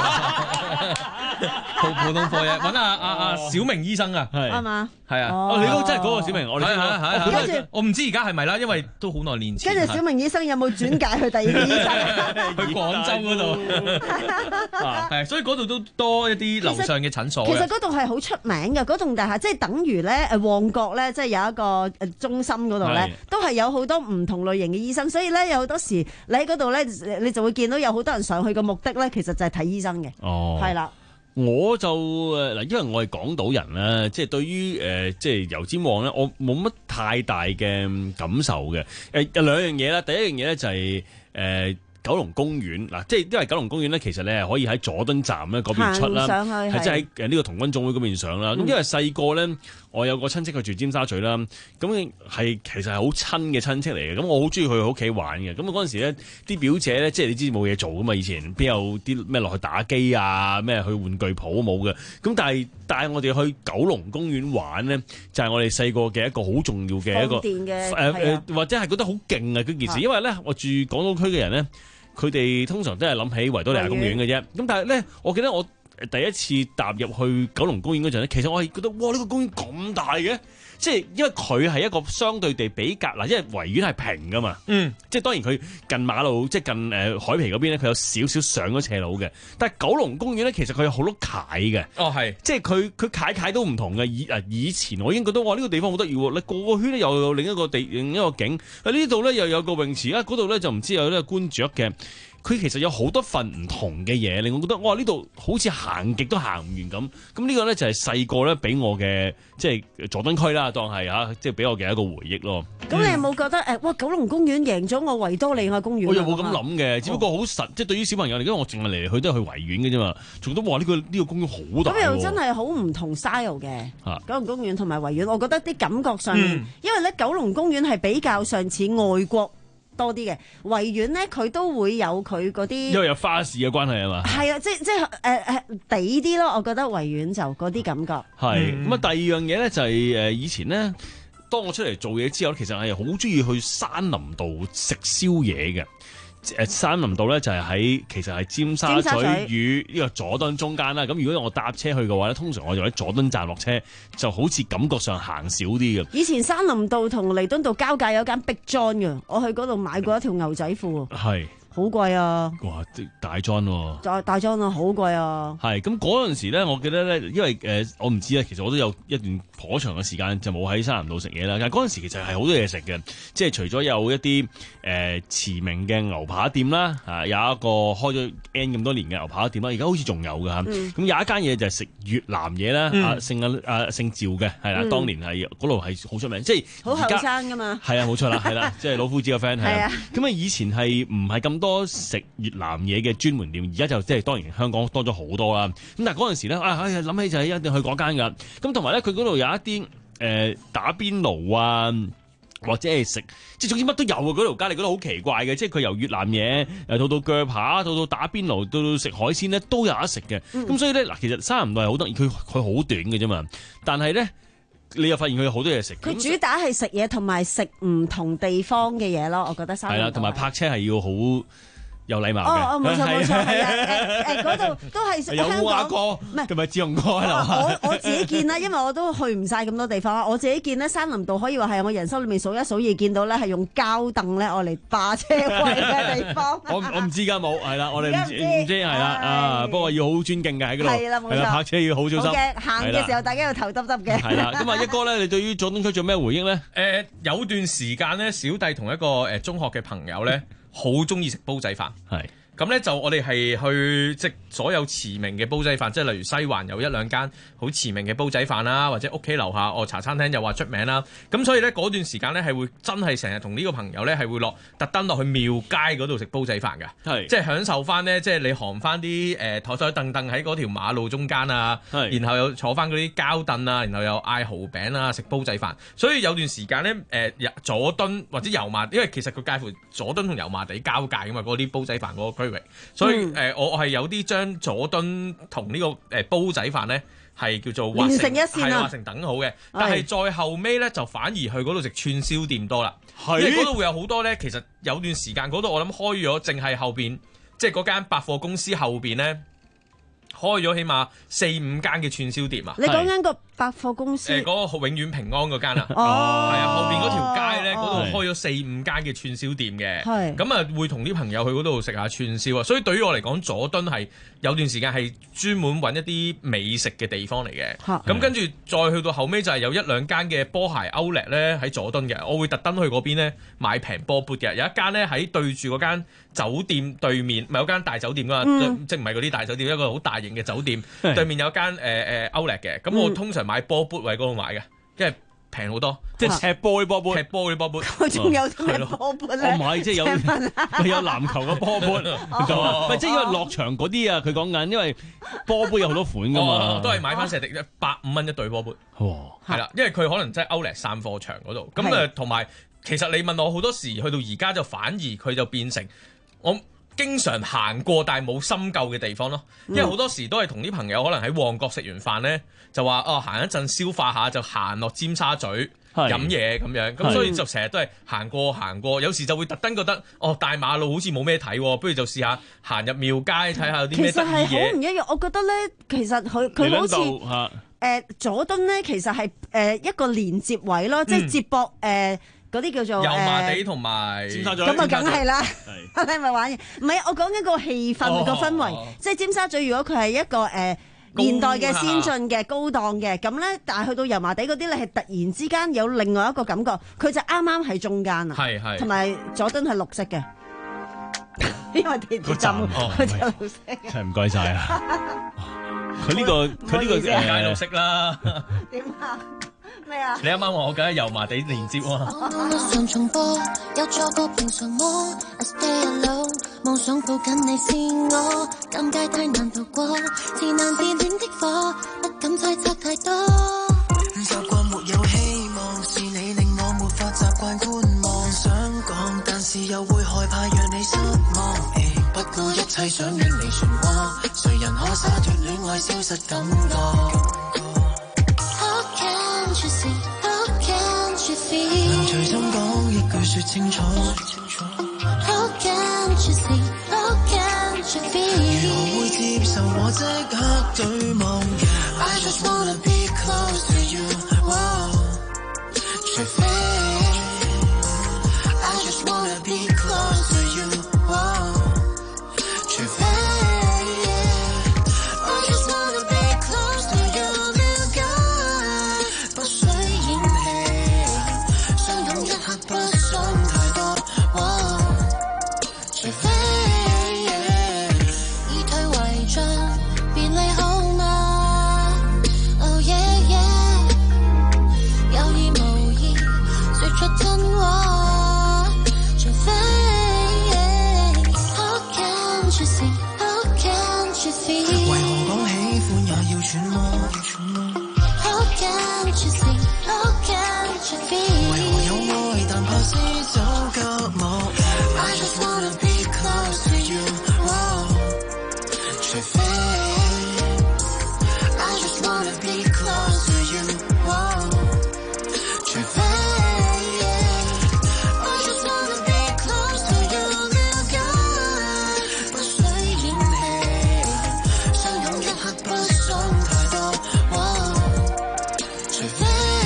普普通科嘅，揾阿阿阿小明醫生啊， 係嘛？ 係啊， 哦，你都真係嗰個小明，我哋係係係。跟住我唔知而家係咪啦，因為都好耐年前。 跟住小明醫生有冇轉介去第二個醫生？ 去廣州嗰度。係，所以嗰度都多一啲樓上嘅診所。 其實嗰度係好出名嘅，嗰棟大廈即係等於咧誒旺角咧，即係有一個誒中心嗰度咧，都係有好多唔同類型嘅醫生，所以咧有好多時你喺嗰度咧，你就會見到有好多人上去嘅目的咧，其實就係睇醫生嘅。哦，係啦。 我就誒嗱，因為我係港島人啦，即係對於誒即係油尖旺咧，我冇乜太大嘅感受嘅。誒有兩樣嘢啦，第一樣嘢咧就係誒九龍公園嗱，即係因為九龍公園咧，其實你係可以喺佐敦站咧嗰邊出啦，係即係喺誒呢個童軍總會嗰邊上啦。咁、嗯、因為細個咧，我有個親戚佢住尖沙咀啦，咁係其實係好親嘅親戚嚟嘅。咁我好中意去佢屋企玩嘅。咁嗰陣時咧，啲表姐咧，即係你知冇嘢做噶嘛，以前邊有啲咩落去打機啊，咩去玩具鋪冇嘅。咁但係帶我哋去九龍公園玩咧，就係、是、我哋細個嘅一個好重要嘅一個誒誒、呃，或者係覺得好勁啊嗰件事。因為咧，我住港島區嘅人咧。佢哋通常都係諗起維多利亞公園嘅啫，咁但係咧，我記得我第一次踏入去九龍公園嗰陣咧，其實我係覺得哇，呢個公園咁大嘅，即係因為佢係一個相對地比較嗱，因為維園係平噶嘛，嗯，即係當然佢近馬路，即係近誒海皮嗰邊咧，佢有少少上咗斜路嘅，但係九龍公園咧，其實佢有好多階嘅，哦係，即係佢佢階階都唔同嘅，以啊以前我已經覺得哇呢個地方好得意喎，你個個圈咧又有另一個地另一個景，喺呢度咧又有個泳池啊，嗰度咧就唔知有呢個觀雀嘅。佢其實有好多份唔同嘅嘢，令我覺得哇！呢度好似行極都行唔完咁。咁呢個咧就係細個咧俾我嘅即係佐敦區啦，當係嚇，即係俾我嘅一個回憶咯。 咁、嗯、你有冇覺得誒？哇！九龍公園贏咗我維多利亞公園？ 我又冇咁諗嘅，只不過好實，哦、即係對於小朋友嚟講，我淨係嚟嚟去都係去維園嘅啫嘛。仲覺得哇！呢、呢個呢、呢個公園好大。咁又真係好唔同 style 嘅。九龍公園同埋維園，我覺得啲感覺上面，嗯、因為咧九龍公園係比較上似外國多啲嘅，維園咧佢都會有佢嗰啲， 因為有花市嘅關係啊嘛。 係啊，即即係誒誒地啲咯，我覺得維園就嗰啲感覺。 係咁啊，第二樣嘢咧就係誒以前咧，當我出嚟做嘢之後，其實係好中意去山林道食宵夜嘅。誒山林道咧就係喺其實係尖沙咀與呢個佐敦中間啦。咁如果我搭車去嘅話咧，通常我就喺佐敦站落車，就好似感覺上行少啲嘅。 以前山林道同彌敦道交界有間 Big John 嘅，我去嗰度買過一條牛仔褲。 係好貴啊！ 哇，大裝喎， 大大裝啊，好貴啊！ 係咁嗰陣時咧，我記得咧，因為誒、呃、我唔知啊，其實我都有一段頗長嘅時間就冇喺山林道食嘢啦。但係嗰陣時其實係好多嘢食嘅，即係除咗有一啲誒馳名嘅牛扒店啦，啊有一個開咗 N 咁多年嘅牛扒店啦，而家好似仲有㗎嚇。咁、嗯、有一間嘢就係食越南嘢啦，嗯、啊姓啊啊姓趙嘅係啦，當年係嗰度係好出名，即係好後生㗎嘛。係啊，冇錯啦，係啦，即係老夫子個 friend 係啊。咁啊以前係唔係咁多食越南嘢嘅專門店，而家就即係當然香港多咗好多啦。咁但係嗰陣時咧，啊諗起就係一定去嗰間㗎。咁同埋咧，佢嗰度有一啲誒、呃、打邊爐啊，或者係食，即係總之乜都有啊！嗰條街你覺得好奇怪嘅，即係佢由越南嘢誒到到鋸扒，到到打邊爐，到到食海鮮咧都有得食嘅。咁、嗯、所以咧嗱，其實山林道係好得意，佢佢好短嘅啫嘛。但係咧，你又發現佢有好多嘢食。 佢主打係食嘢同埋食唔同地方嘅嘢咯，我覺得山林道。係啦， 同埋泊車係要好有禮貌嘅。 哦哦，冇錯冇錯，係啊誒誒，嗰度都係有烏鴉哥，唔係同埋志雄哥喺度。 我我自己見啦，因為我都去唔晒咁多地方。我自己見咧，山林道可以話係我人生裏面數一數二見到咧係用膠凳咧，我嚟霸車位嘅地方。 我我唔知㗎冇，係啦，我哋唔知唔知係啦啊，不過要好尊敬嘅喺嗰度。係啦，冇錯。泊車要好小心。 行嘅時候大家要頭耷耷嘅。 係啦，咁啊一哥咧，你對於佐敦區做咩回應咧？ 誒有段時間咧，小弟同一個誒中學嘅朋友咧，好中意食煲仔飯。係。咁咧就我哋係去即所有馳名嘅煲仔飯，即係例如西環有一兩間好馳名嘅煲仔飯啦，或者屋企樓下哦茶餐廳又話出名啦。咁所以咧嗰段時間咧係會真係成日同呢個朋友咧係會落特登落去廟街嗰度食煲仔飯㗎，係即係享受翻咧，即係你行翻啲誒台台凳凳喺嗰條馬路中間啊，然後又坐翻嗰啲膠凳啊，然後又嗌蠔餅啊，食煲仔飯。所以有段時間咧誒佐敦或者油麻，因為其實佢介乎佐敦同油麻地交界㗎嘛，嗰啲煲仔飯嗰個區域。所以誒、嗯呃，我我係有啲將佐敦同呢個誒煲仔飯咧係叫做畫成一線啊，畫成等號嘅。但係再後尾咧就反而去嗰度食串燒店多啦，因為嗰度會有好多咧。其實有段時間嗰度我諗開咗，淨係後邊即係嗰間百貨公司後邊咧開咗起碼四五間嘅串燒店啊。 你講緊個百貨公司誒嗰、呃那個永遠平安嗰間啊，係啊，後邊嗰條街咧嗰度開咗四五間嘅串燒店嘅，咁啊會同啲朋友去嗰度食下串燒啊，所以對於我嚟講，佐敦係有段時間係專門揾一啲美食嘅地方嚟嘅。咁跟住再去到後尾就係有一兩間嘅波鞋 Outlet 咧喺佐敦嘅，我會特登去嗰邊咧買平波砵嘅。有一間咧喺對住嗰間酒店對面，唔係有間大酒店㗎嘛，嗯、即係唔係嗰啲大酒店，一個好大型嘅酒店對面有間誒誒 Outlet 嘅。咁我通常買波砵喺嗰度買嘅，因為平好多， 即係踢波啲波砵，踢波啲波砵。 佢仲有咩波砵咧？ 我唔係，即係有有籃球嘅波砵，唔係即係因為落場嗰啲啊，佢講緊，因為波砵有好多款噶嘛， 哦、都係買翻石迪一百五蚊一對波砵，係啦，因為佢可能真係 Outlet 散貨場嗰度，咁誒同埋其實你問我好多時去到而家就反而佢就變成我經常行過但係冇深究嘅地方咯，因為好多時都係同啲朋友可能喺旺角食完飯咧，就話哦行一陣消化下就行落尖沙咀飲嘢咁樣，咁所以就成日都係行過行過，有時就會特登覺得哦大馬路好似冇咩睇，不如就試下行入廟街睇下有啲咩得意嘢。其實係好唔一樣，我覺得咧，其實佢佢好似誒、呃、佐敦咧，其實係誒、呃、一個連接位咯，即係接駁誒。呃嗰啲叫做油麻地同埋尖沙咀， 咁啊梗係啦，你係咪玩嘢？唔係，我講緊個氣氛個氛圍，即係尖沙咀。如果佢係一個誒、呃、現代嘅先進嘅高檔嘅，咁咧，但係去到油麻地嗰啲咧，係突然之間有另外一個感覺，佢就啱啱喺中間啊，係係，同埋佐敦係綠色嘅，因為地鐵站佢就綠色。 真係唔該晒啊！佢呢個佢呢個街綠色啦， 點啊？咩啊？ 你啱啱話我梗係油麻地連接喎。 能隨心講一句說清楚。How can't you see? How can't you feel? 如何會接受我即刻對望嘅 I just wanna be close to you. Wow. 除非 I just wanna be close to you. Wow. How can't you see? How can't you feel? 為何有愛但怕撕走隔膜 I just wanna be close to you、oh, 除非 I just wanna be close to you、oh, 除非 I just wanna be close to you 了解不需演戲相擁一刻不想太多、oh, 除非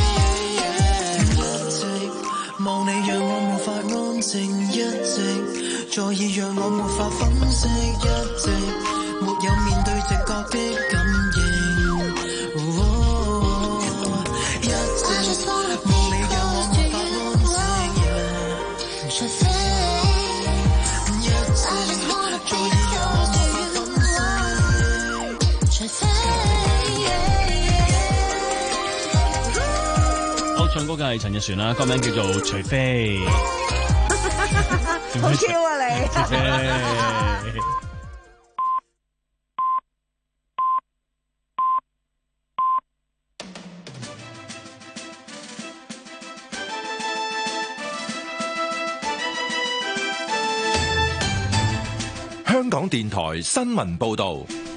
一直望你讓我無法安靜一直在意讓我無法分析一直沒有面對直覺的感應、哦、一直望你讓我無法安靜除非一直在意讓我無法分析除非我唱歌嘅係陳奕迅啦，歌名叫做《除非》。 好 Q 啊你！ 除非香港電台新聞報導。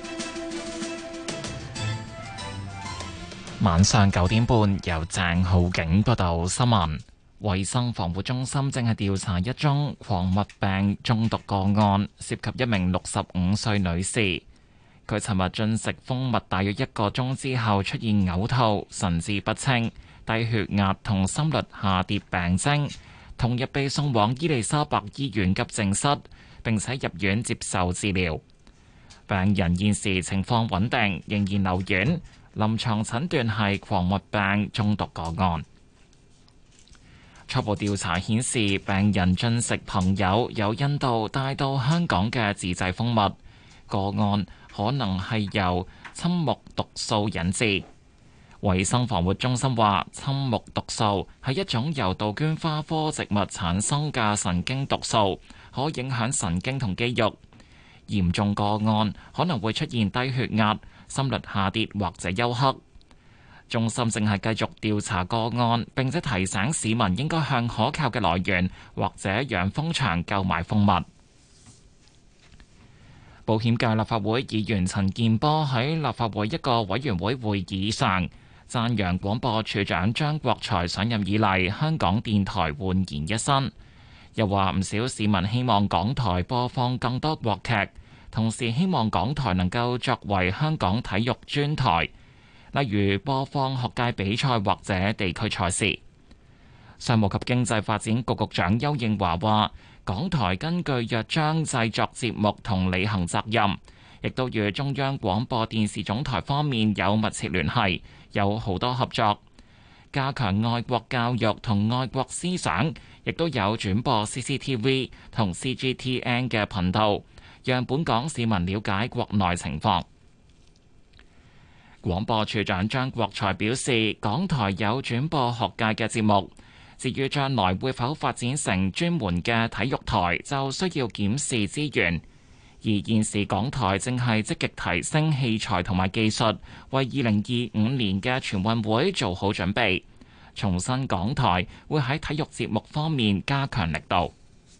晚上九點半，由鄭浩景報道新聞。衛生防護中心正係調查一宗狂蜜病中毒個案，涉及一名六十五歲女士。佢尋日進食蜂蜜大約一個鐘之後出現嘔吐、神志不清、低血壓同心率下跌病徵，同日被送往伊利沙伯醫院急症室，並且入院接受治療。病人現時情況穩定，仍然留院。臨床診斷係狂蜜病中毒個案。初步調查顯示，病人進食朋友由印度帶到香港嘅自製蜂蜜，個案可能係由罂木毒素引致。衛生防護中心話，罂木毒素係一種由杜鵑花科植物產生嘅神經毒素，可影響神經同肌肉。嚴重個案可能會出現低血壓、心率下跌或者休克。中心正係繼續調查個案，並且提醒市民應該向可靠嘅來源或者養蜂場購買蜂蜜。保險界立法會議員陳健波喺立法會一個委員會會議上讚揚廣播處長張國財上任以嚟香港電台煥然一新，又話唔少市民希望港台播放更多國劇，同時希望港台能夠作為香港體育專台，例如播放學界比賽或者地區賽事。商務及經濟發展局局長邱應華話，港台根據約章製作節目同履行責任，亦都與中央廣播電視總台方面有密切聯繫，有好多合作，加強愛國教育同愛國思想，亦都有轉播 C C T V 同 C G T N 嘅頻道，讓本港市民了解國內情況。廣播處長張國財表示，港台有轉播學界嘅節目，至於將來會否發展成專門嘅體育台，就需要檢視資源。而現時港台正係積極提升器材同埋技術，為二零二五年嘅全運會做好準備。重申港台會喺體育節目方面加強力度。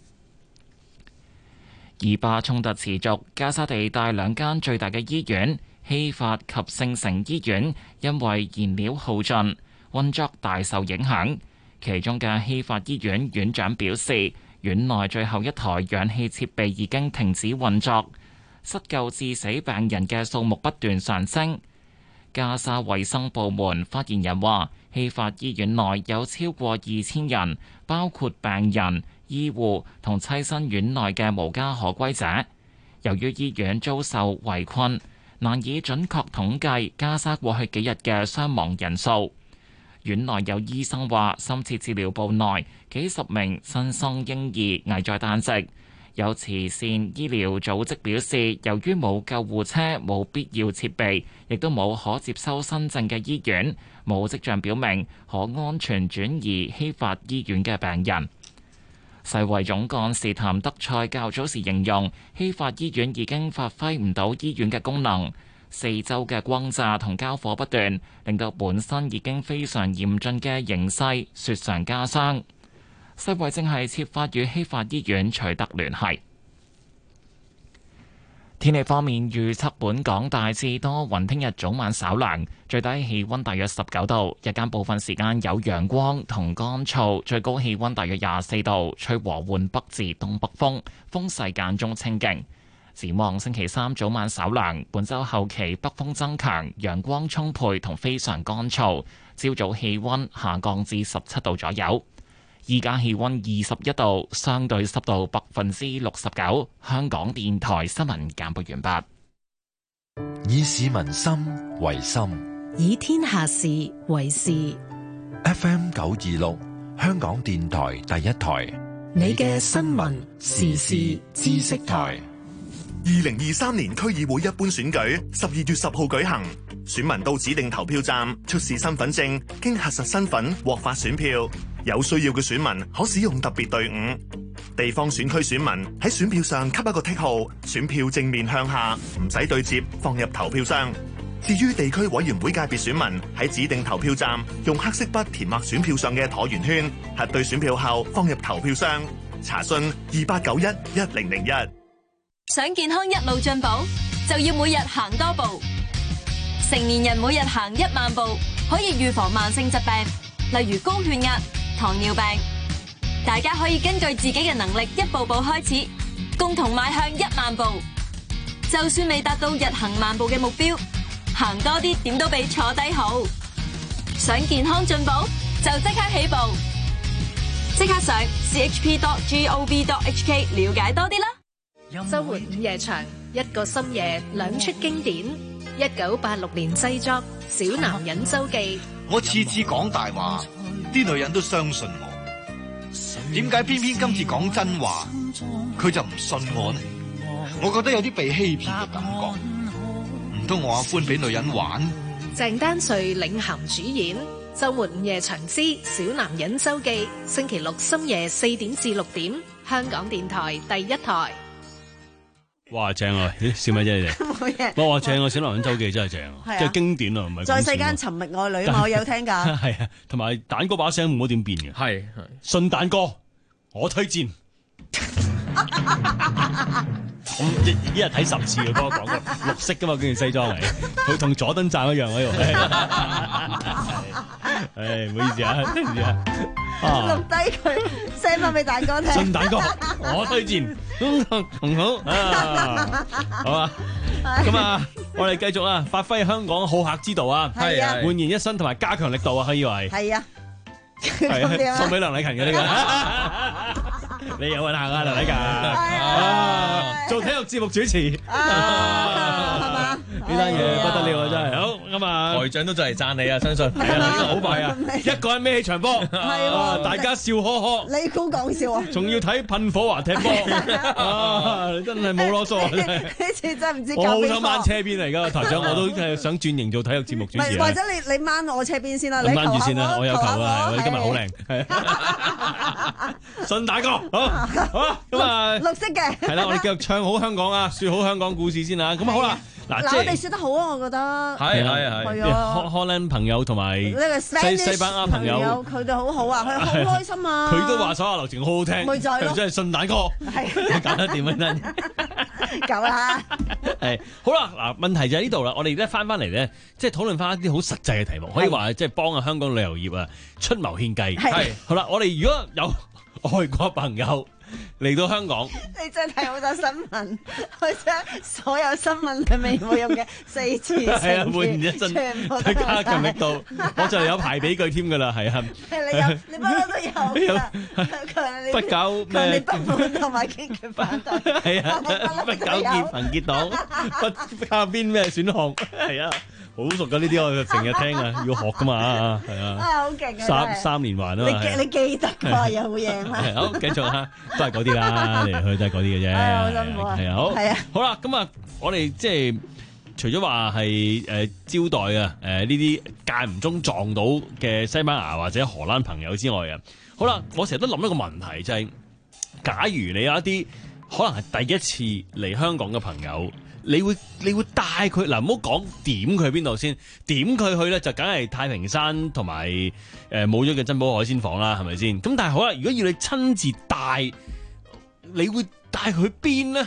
以巴衝突持續，加沙地帶兩間最大嘅醫院希法及聖城醫院因為燃料耗盡，運作大受影響。其中嘅希法醫院院長表示，院內最後一台氧氣設備已經停止運作，失救致死病人嘅數目不斷上升。加沙衛生部門發言人話，希法醫院內有超過二千人，包括病人、醫護同棲身院內嘅無家可歸者。由於醫院遭受圍困，難以準確統計加沙過去幾日嘅傷亡人數。院內有醫生話，深切治療部內幾十名新生嬰兒危在旦夕。有慈善醫療組織表示，由於冇救護車、冇必要設備，亦都冇可接收新症嘅醫院，冇跡象表明可安全轉移希法醫院嘅病人。世衛總幹事譚德塞較早時形容，希法醫院已經發揮唔到醫院嘅功能。 四周嘅轟炸同交火不斷，令到本身已經非常嚴峻嘅形勢雪上加霜。世衛正係設法與希法醫院取得聯繫。天氣方面預測，本港大致多雲，聽日早晚稍涼，最低氣溫大約十九度，日間部分時間有陽光同乾燥，最高氣溫大約廿四度，吹和緩北至東北風，風勢間中清勁。展望星期三早晚稍涼，本週後期北風增強，陽光充沛同非常乾燥，朝早氣溫下降至十七度左右。依家氣溫二十一度，相對濕度百分之六十九。香港電台新聞簡報完畢。 以市民心為心， 以天下事為事。 F M 九二六，香港電台第一台， 你嘅新聞時事知識台。 二零二三年區議會一般選舉十二月十號舉行，選民到指定投票站出示身份證，經核實身份獲發選票。有需要嘅選民可使用特別隊伍。地方選區選民喺選票上給一個剔號，選票正面向下，唔使對接，放入投票箱。至於地區委員會界別選民喺指定投票站用黑色筆填畫選票上嘅橢圓圈，核對選票後放入投票箱。查詢二八九一一零零一。 想健康一路進步，就要每日行多步。成年人每日行一萬步，可以預防慢性疾病，例如高血壓、糖尿病。大家可以根據自己嘅能力，一步步開始，共同邁向一萬步。就算未達到日行萬步嘅目標，行多啲點都比坐低好。想健康進步，就即刻起步，即刻上 c h p dot gov dot h k 了解多啲啦。 周末午夜場，一個深夜兩出經典。一九八六年製作《小男人周記》。 我次次講大話，啲女人都相信我。點解偏偏今次講真話，佢就唔信我呢？我覺得有啲被欺騙嘅感覺。唔通我阿歡俾女人玩？ 鄭丹瑞領銜主演，周末午夜場之《小男人周記》，星期六深夜四點至六點，香港電台第一台。 哇，正啊！咦，笑咩啫你哋？ 冇嘢。 我話正啊，《小男人周記》真係正，即係經典啊，唔係。 在世間尋覓愛侶，我有聽㗎。 係啊，同埋蛋哥把聲冇點變嘅。 係係。 信蛋哥，我推薦。我一一日睇十次嘅嗰個廣告，綠色㗎嘛，嗰件西裝嚟，佢同佐敦站一樣喺度。唉，唔好意思啊，對唔住啊。 錄低佢 send 翻俾蛋哥聽。 信蛋哥，我推薦，同好啊，好啊。咁啊，我哋繼續啊，發揮香港好客之道啊， 係啊， 煥然一新同埋加強力度啊，可以話係啊， 係啊，送俾梁禮勤嘅呢個，你有運行啊，梁禮勤啊，做體育節目主持啊，係嘛？呢單嘢不得了啊，真係好咁啊！ 台長都就嚟讚你啊，相信係啊，呢個好快啊，一個人孭起場波，係大家笑呵呵。 你估講笑啊？ 仲要睇噴火華踢波啊！真係冇囉嗦啊！真係呢次真係唔知。 我好想掹車邊嚟㗎，台長我都係想轉型做體育節目主持。 或者你你掹我車邊先啦，你掹住先啦，我有球啊！我今日好靚，係信大哥，好好咁啊！ 綠色嘅係啦，我哋繼續唱好香港啊，説好香港故事先啊！咁好啦。 嗱，即係我哋説得好啊，我覺得係係係啊，荷蘭朋友同埋西西班牙朋友， 佢哋好好啊，佢好開心啊， 佢都話手下留情好好聽， 咪就係咯， 真係信蛋哥，係搞得掂啊真， 夠啦， 係好啦，嗱問題就喺呢度啦，我哋而家翻翻嚟咧，即係討論翻一啲好實際嘅題目，可以話即係幫啊香港旅遊業啊出謀獻計，係好啦，我哋如果有外國朋友嚟到香港， 你真係好多新聞，我將所有新聞裏面冇用嘅四次成語全部都加強力度，我就有排比句添㗎啦，係啊， 你有你不嬲都有㗎， 不搞咩不滿同埋堅決反對， 係啊，不搞結朋結黨，不加邊咩選項，係啊。好熟噶呢啲，我就成日聽啊，要學噶嘛，係啊， 啊好勁啊， 三三連環啊嘛， 你你記得㗎，有好嘢嘛， 好繼續啊，都係嗰啲啦，嚟嚟去都係嗰啲嘅啫， 係好辛苦啊， 係啊，好， 係啊， 好啦，咁啊，我哋即係除咗話係誒招待啊，誒呢啲間唔中撞到嘅西班牙或者荷蘭朋友之外啊，好啦，我成日都諗一個問題，就係假如你有一啲可能係第一次嚟香港嘅朋友。 你會你會帶佢嗱，唔好講點佢去邊度先，點佢去咧就梗係太平山同埋誒冇咗嘅珍寶海鮮舫啦，係咪先？咁但係好啦，如果要你親自帶，你會帶佢去邊咧？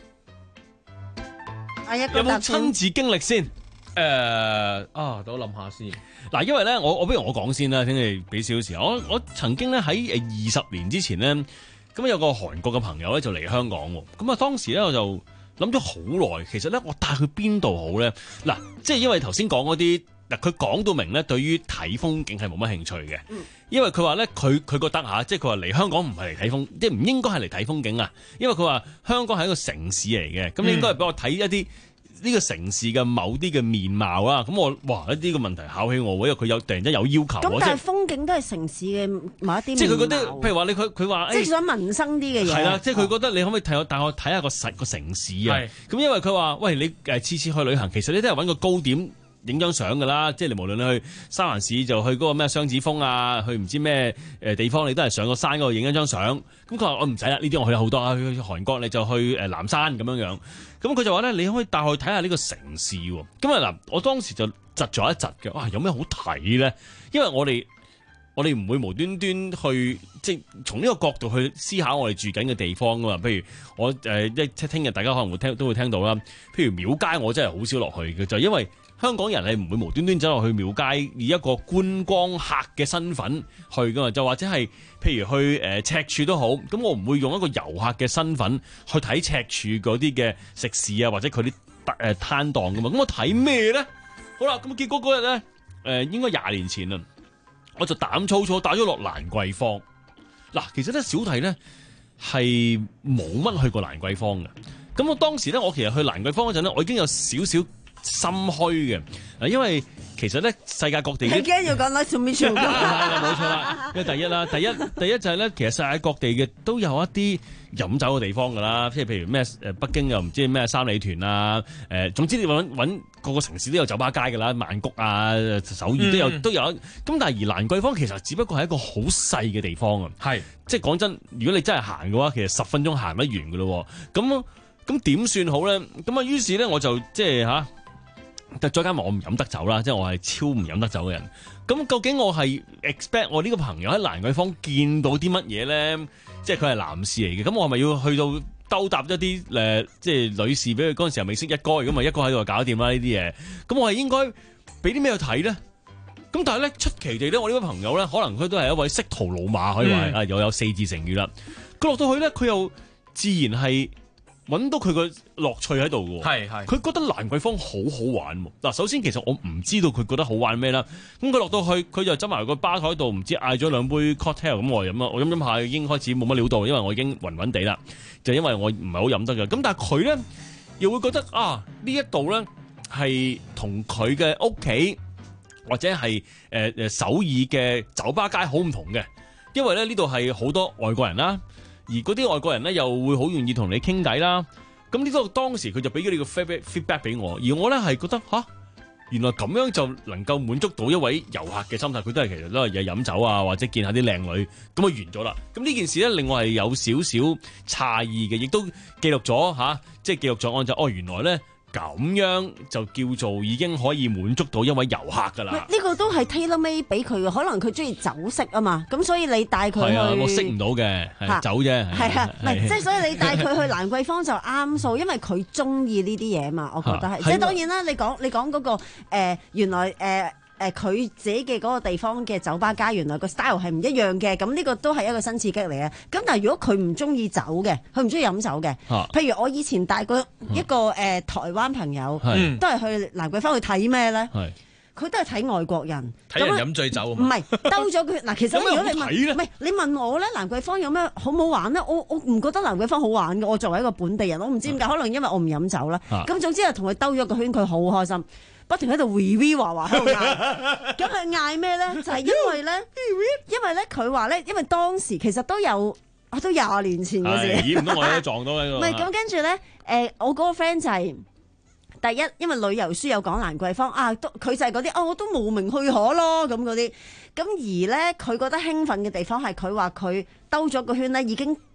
有冇親自經歷先？誒、 呃、啊，等我諗下先。 嗱，因為咧，我我不如我講先啦，請你俾少少時間。我我曾經咧喺誒二十年之前咧，咁有個韓國嘅朋友咧就嚟香港喎。咁啊，當時咧我就諗咗好耐，其實咧我帶佢邊度好咧？嗱，即係因為頭先講嗰啲，嗱佢講到明咧，對於睇風景係冇乜興趣嘅。嗯、因為佢話咧，佢佢覺得嚇，即係佢話嚟香港唔係嚟睇風，即係唔應該係嚟睇風景啊。因為佢話香港係一個城市嚟嘅，咁你應該係俾我睇一啲呢個城市嘅某啲嘅面貌啊。咁我哇一啲嘅問題考起我，因為佢有突然間有要求。咁但係風景都係城市嘅某一啲面貌。即係佢覺得， 譬如話你佢佢話， 即係想民生啲嘅嘢。 係啦，即係佢覺得你可唔可以睇我帶我睇下個實個城市啊？咁因為佢話，喂，你誒次次去旅行，其實你都係揾個高點影張相㗎啦。即係你無論你去三藩市就去嗰個咩雙子峰啊，去唔知咩誒地方，你都係上個山嗰度影一張相。咁佢話我唔使啦，呢啲我去咗好多啊。去韓國你就去誒南山咁樣樣。咁佢就話咧，你可以帶我去睇下呢個城市喎。咁啊嗱，我當時就窒咗一窒嘅。哇，有咩好睇咧？因為我哋我哋唔會無端端去即係從呢個角度去思考我哋住緊嘅地方噶嘛。譬如我誒一聽日大家可能會聽都會聽到啦。譬如廟街，我真係好少落去嘅，就係因為香港人係唔會無端端走落去廟街以一個觀光客嘅身份去噶嘛。就或者係譬如去誒赤柱都好，咁我唔會用一個遊客嘅身份去睇赤柱嗰啲嘅食肆啊，或者佢啲誒攤檔噶嘛。咁我睇咩咧？好啦，咁結果嗰日咧誒應該廿年前啦。我就膽粗粗帶咗落蘭桂坊。嗱，其實咧小弟咧係冇乜去過蘭桂坊嘅。咁我當時咧，我其實去蘭桂坊嗰陣咧，我已經有少少心虛嘅。嗱，因為其實咧世界各地，你驚要講 nice to meet you 係啦，冇錯啦。因為第一啦，第一第一就係咧，其實世界各地嘅都有一啲飲酒嘅地方㗎啦。即係譬如咩誒北京又唔知咩三里屯啊，誒總之你揾揾個個城市都有酒吧街㗎啦，曼谷啊、首爾都有、嗯、都有。咁但係而蘭桂坊其實只不過係一個好細嘅地方啊。係，即係講真，如果你真係行嘅話，其實十分鐘行得完㗎咯。咁咁點算好咧？咁啊，於是咧我就即係嚇。再加埋我唔飲得酒啦，即係我係超唔飲得酒嘅人。咁究竟我係 expect 我呢個朋友喺蘭桂坊見到啲乜嘢咧？即係佢係男士嚟嘅，咁我係咪要去到兜搭一啲誒、呃，即係女士俾佢嗰陣時候未識一哥，如果咪一哥喺度就搞掂啦呢啲嘢。咁我係應該俾啲咩去睇咧？咁但係咧出奇地咧，我呢個朋友咧，可能佢都係一位識途老馬，可以話啊，又有四字成語啦。佢落到去咧，佢又自然係揾到佢個樂趣喺度嘅，係係。佢覺得蘭桂坊好好玩喎。嗱，首先其實我唔知道佢覺得好玩咩啦。咁佢落到去，佢就執埋個吧台度，唔知嗌咗兩杯 cocktail 咁我飲啊，我飲飲下已經開始冇乜料到，因為我已經暈暈地啦。就因為我唔係好飲得嘅。咁但係佢咧又會覺得啊，呢一度咧係同佢嘅屋企或者係誒誒首爾嘅酒吧街好唔同嘅，因為咧呢度係好多外國人啦。而嗰啲外國人咧又會好願意同你傾偈啦，咁呢個當時佢就俾咗呢個 feedback feedback 俾我，而我咧係覺得吓，原來咁樣就能夠滿足到一位遊客嘅心態，佢都係其實都係有飲酒啊，或者見下啲靚女，咁啊完咗啦。咁呢件事咧令我係有少少詫異嘅，亦都記錄咗吓，即係記錄咗案就哦，原來咧。咁樣就叫做已經可以滿足到一位遊客㗎啦。 呢個都係 tailor made 俾佢嘅，可能佢中意酒色啊嘛，咁所以你帶佢去， 係啊，我識唔到嘅，係酒啫。 係啊，唔係即係所以你帶佢去蘭桂坊就啱數，因為佢中意呢啲嘢嘛，我覺得係。即係當然啦，你講你講嗰個誒原來誒。誒佢、呃、自己嘅嗰個地方嘅酒吧街，原來個 style 係唔一樣嘅，咁呢個都係一個新刺激嚟嘅。咁但係如果佢唔中意酒嘅，佢唔中意飲酒嘅，啊、譬如我以前帶過一個誒、呃、台灣朋友，嗯、都係去蘭桂坊去睇咩咧？佢都係睇外國人， 睇人飲醉酒。唔係兜咗佢嗱，其實如果你問，唔係你問我咧，蘭桂坊有咩好唔好玩咧？我我唔覺得蘭桂坊好玩嘅。我作為一個本地人，我唔知點解，啊、可能因為我唔飲酒啦。咁、啊、總之係同佢兜咗個圈，佢好開心。不停喺度 wee wee 話話喺度嗌，咁佢嗌咩咧？就係、是、因為咧，因為咧佢話咧，因為當時其實都有，啊都廿年前嘅事。 咦？唔通我都撞到喺度？ 唔係咁，跟住咧，誒、呃，我嗰個 friend 就係、是、第一，因為旅遊書有講蘭桂坊啊，都佢就係嗰啲，哦，我都無名許可咯，咁嗰啲。咁而咧，佢覺得興奮嘅地方係佢話佢兜咗個圈咧，已經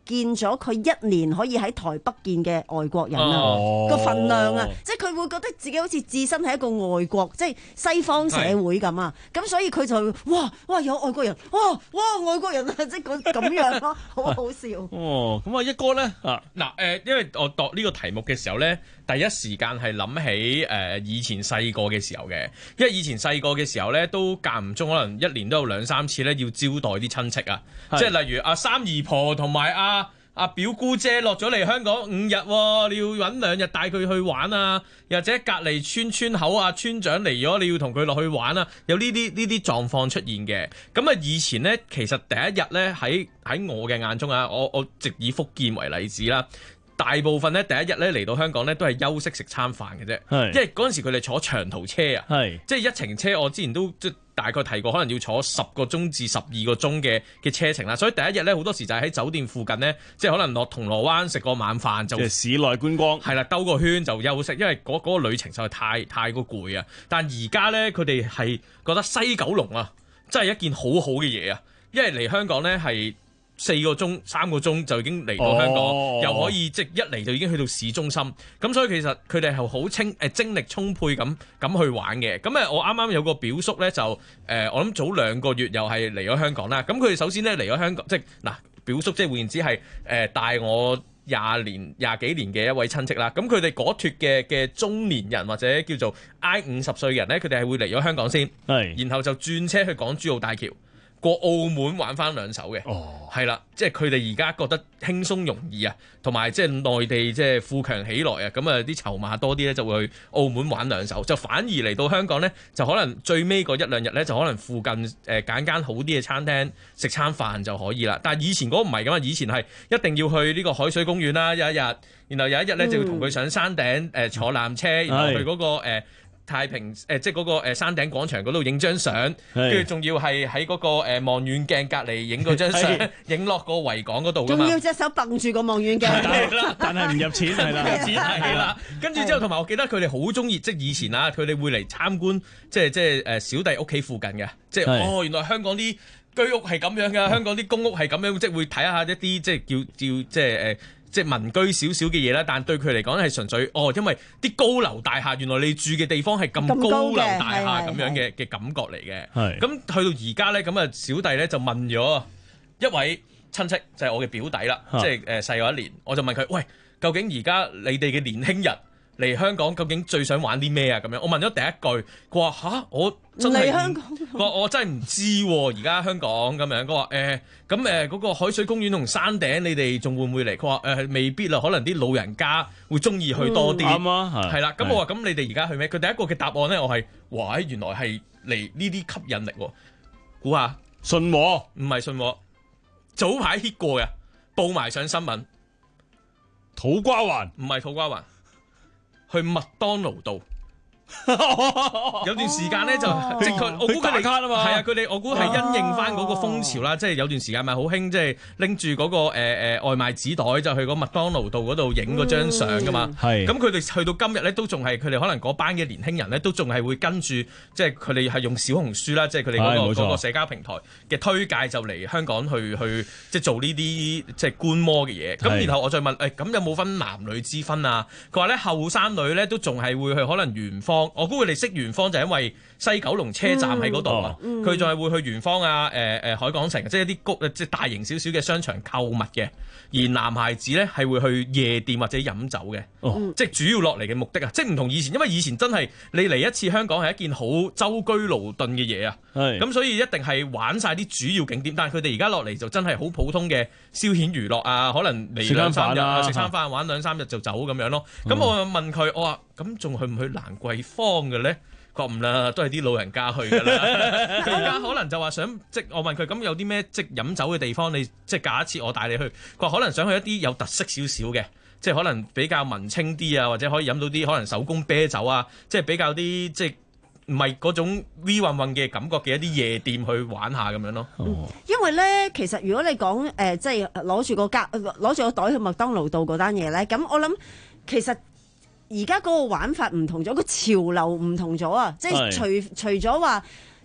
見咗佢一年可以喺台北見嘅外國人啊，個、哦、份量啊，即係佢會覺得自己好似置身喺一個外國，即係西方社會咁啊，咁所以佢就哇哇有外國人，哇哇外國人啊，即係咁樣咯，好好笑。 哦，咁啊一哥咧啊嗱誒，因為我度呢個題目嘅時候咧，第一時間係諗起誒、呃、以前細個嘅時候嘅，因為以前細個嘅時候咧都間唔中可能一年都有兩三次咧要招待啲親戚啊，即係例如阿三姨婆同埋阿阿表姑姐落咗嚟香港五日、哦，你要揾兩日帶佢去玩啊，又或者隔離村村口啊村長嚟咗，你要同佢落去玩啊，有呢啲呢啲狀況出現嘅。咁啊以前咧其實第一日咧喺喺我嘅眼中啊，我我直以福建為例子啦。大部分咧第一日咧嚟到香港咧都係休息食餐飯嘅啫，因為嗰陣時佢哋坐長途車啊，即係一程車我之前都即係大概提過，可能要坐十個鐘至十二個鐘嘅嘅車程啦。所以第一日咧好多時就係喺酒店附近咧，即係可能落銅鑼灣食個晚飯就市內觀光，係啦，兜個圈就休息，因為嗰嗰個旅程實在太太過攰啊。但而家咧佢哋係覺得西九龍啊真係一件好好嘅嘢啊，因為嚟香港咧係四個鐘、三個鐘就已經嚟到香港，哦、又可以即一嚟就已經去到市中心，咁所以其實佢哋係好清誒精力充沛咁咁去玩嘅。咁誒我啱啱有個表叔咧就誒、呃、我諗早兩個月又係嚟咗香港啦。咁佢哋首先咧嚟咗香港，即係嗱表叔即係換言之係誒帶我廿年廿幾年嘅一位親戚啦。咁佢哋嗰脱嘅嘅中年人或者叫做挨五十歲嘅人咧，佢哋係會嚟咗香港先，然後就轉車去港珠澳大橋。過澳門玩翻兩手嘅，係啦、哦，即係佢哋而家覺得輕鬆容易啊，同埋即係內地即係富強起來啊，咁啊啲籌碼多啲咧就會去澳門玩兩手，就反而嚟到香港咧就可能最尾嗰一兩日咧就可能附近誒揀間好啲嘅餐廳食餐飯就可以啦。但係以前嗰個唔係咁啊，以前係一定要去呢個海水公園啦，有一日，然後有一日咧就要同佢上山頂誒、呃、坐纜車，然後去嗰、嗰個、呃太平誒、呃，即係嗰個山頂廣場嗰度影張相，跟住仲要係喺嗰個誒望遠鏡隔離影嗰張相，影落個維港嗰度㗎嘛。仲要隻手掟住個望遠鏡， 但係唔入錢係啦， 入錢係啦。跟住之後，同埋我記得佢哋好中意，即係以前啊，佢哋會嚟參觀，即係即係誒小弟屋企附近嘅，即係哦，原來香港啲居屋係咁樣㗎，香港啲公屋係咁樣，即係會睇下一啲即係叫叫即係誒。即係民居少少嘅嘢啦，但對佢嚟講係純粹哦，因為啲高樓大廈，原來你住嘅地方係咁高樓大廈咁樣嘅嘅感覺嚟嘅。係咁去到而家咧，咁啊小弟咧就問咗一位親戚，就係我嘅表弟啦，即係誒細我一年，我就問佢：喂，究竟而家你哋嘅年輕人嚟香港究竟最想玩啲咩啊？咁樣我問咗第一句，佢話吓我真係嚟香港，我我真係唔知喎。而家香港咁樣，佢話誒咁誒嗰個海水公園同山頂，你哋仲會唔會嚟？佢話誒未必啦，可能啲老人家會中意去多啲。啱啊，係啦。咁我話咁你哋而家去咩？佢第一個嘅答案咧，我係哇，原來係嚟呢啲吸引力喎。估下信和唔係信和，早排 hit 過嘅，報埋上新聞。 土瓜灣唔係土瓜灣。去麥當勞道，有段時間咧就即佢，我估佢哋係啊，佢哋我估係因應翻嗰個風潮啦，即係有段時間咪好興，即係拎住嗰個誒誒外賣紙袋就去嗰麥當勞道嗰度影嗰張相噶嘛。係咁佢哋去到今日咧都仲係佢哋可能嗰班嘅年輕人咧都仲係會跟住，即係佢哋係用小紅書啦，即係佢哋嗰個嗰個社交平台嘅推介就嚟香港去去即係做呢啲即係觀摩嘅嘢。咁然後我再問誒，咁有冇分男女之分啊？佢話咧後生女咧都仲係會去可能圓方。我估佢哋識圓方就係因為西九龍車站喺嗰度啊，佢仲係會去圓方啊、誒、呃、誒海港城，即係一啲谷即係大型少少嘅商場購物嘅。而男孩子咧係會去夜店或者飲酒嘅，哦、即係主要落嚟嘅目的啊！即係唔同以前，因為以前真係你嚟一次香港係一件好舟車勞頓嘅嘢啊，咁所以一定係玩晒啲主要景點。但係佢哋而家落嚟就真係好普通嘅消遣娛樂啊，可能嚟兩三日啊，食餐飯玩兩三日就走咁樣咯。咁、嗯、我問佢，我話咁仲去唔去蘭桂坊嘅咧？佢話唔啦，都係啲老人家去㗎啦。佢而家可能就話想即我問佢咁有啲咩即飲酒嘅地方，你即假設我帶你去，佢話可能想去一啲有特色少少嘅，即係可能比較文青啲啊，或者可以飲到啲可能手工啤酒啊，即係比較啲即係唔係嗰種 V 運運嘅感覺嘅一啲夜店去玩下咁樣咯。 哦、因為咧，其實如果你講誒、呃，即係攞住個夾攞住個袋去麥當勞道嗰單嘢咧，咁我諗其實。而家嗰個玩法唔同咗，個潮流唔同咗啊！即係除除咗話，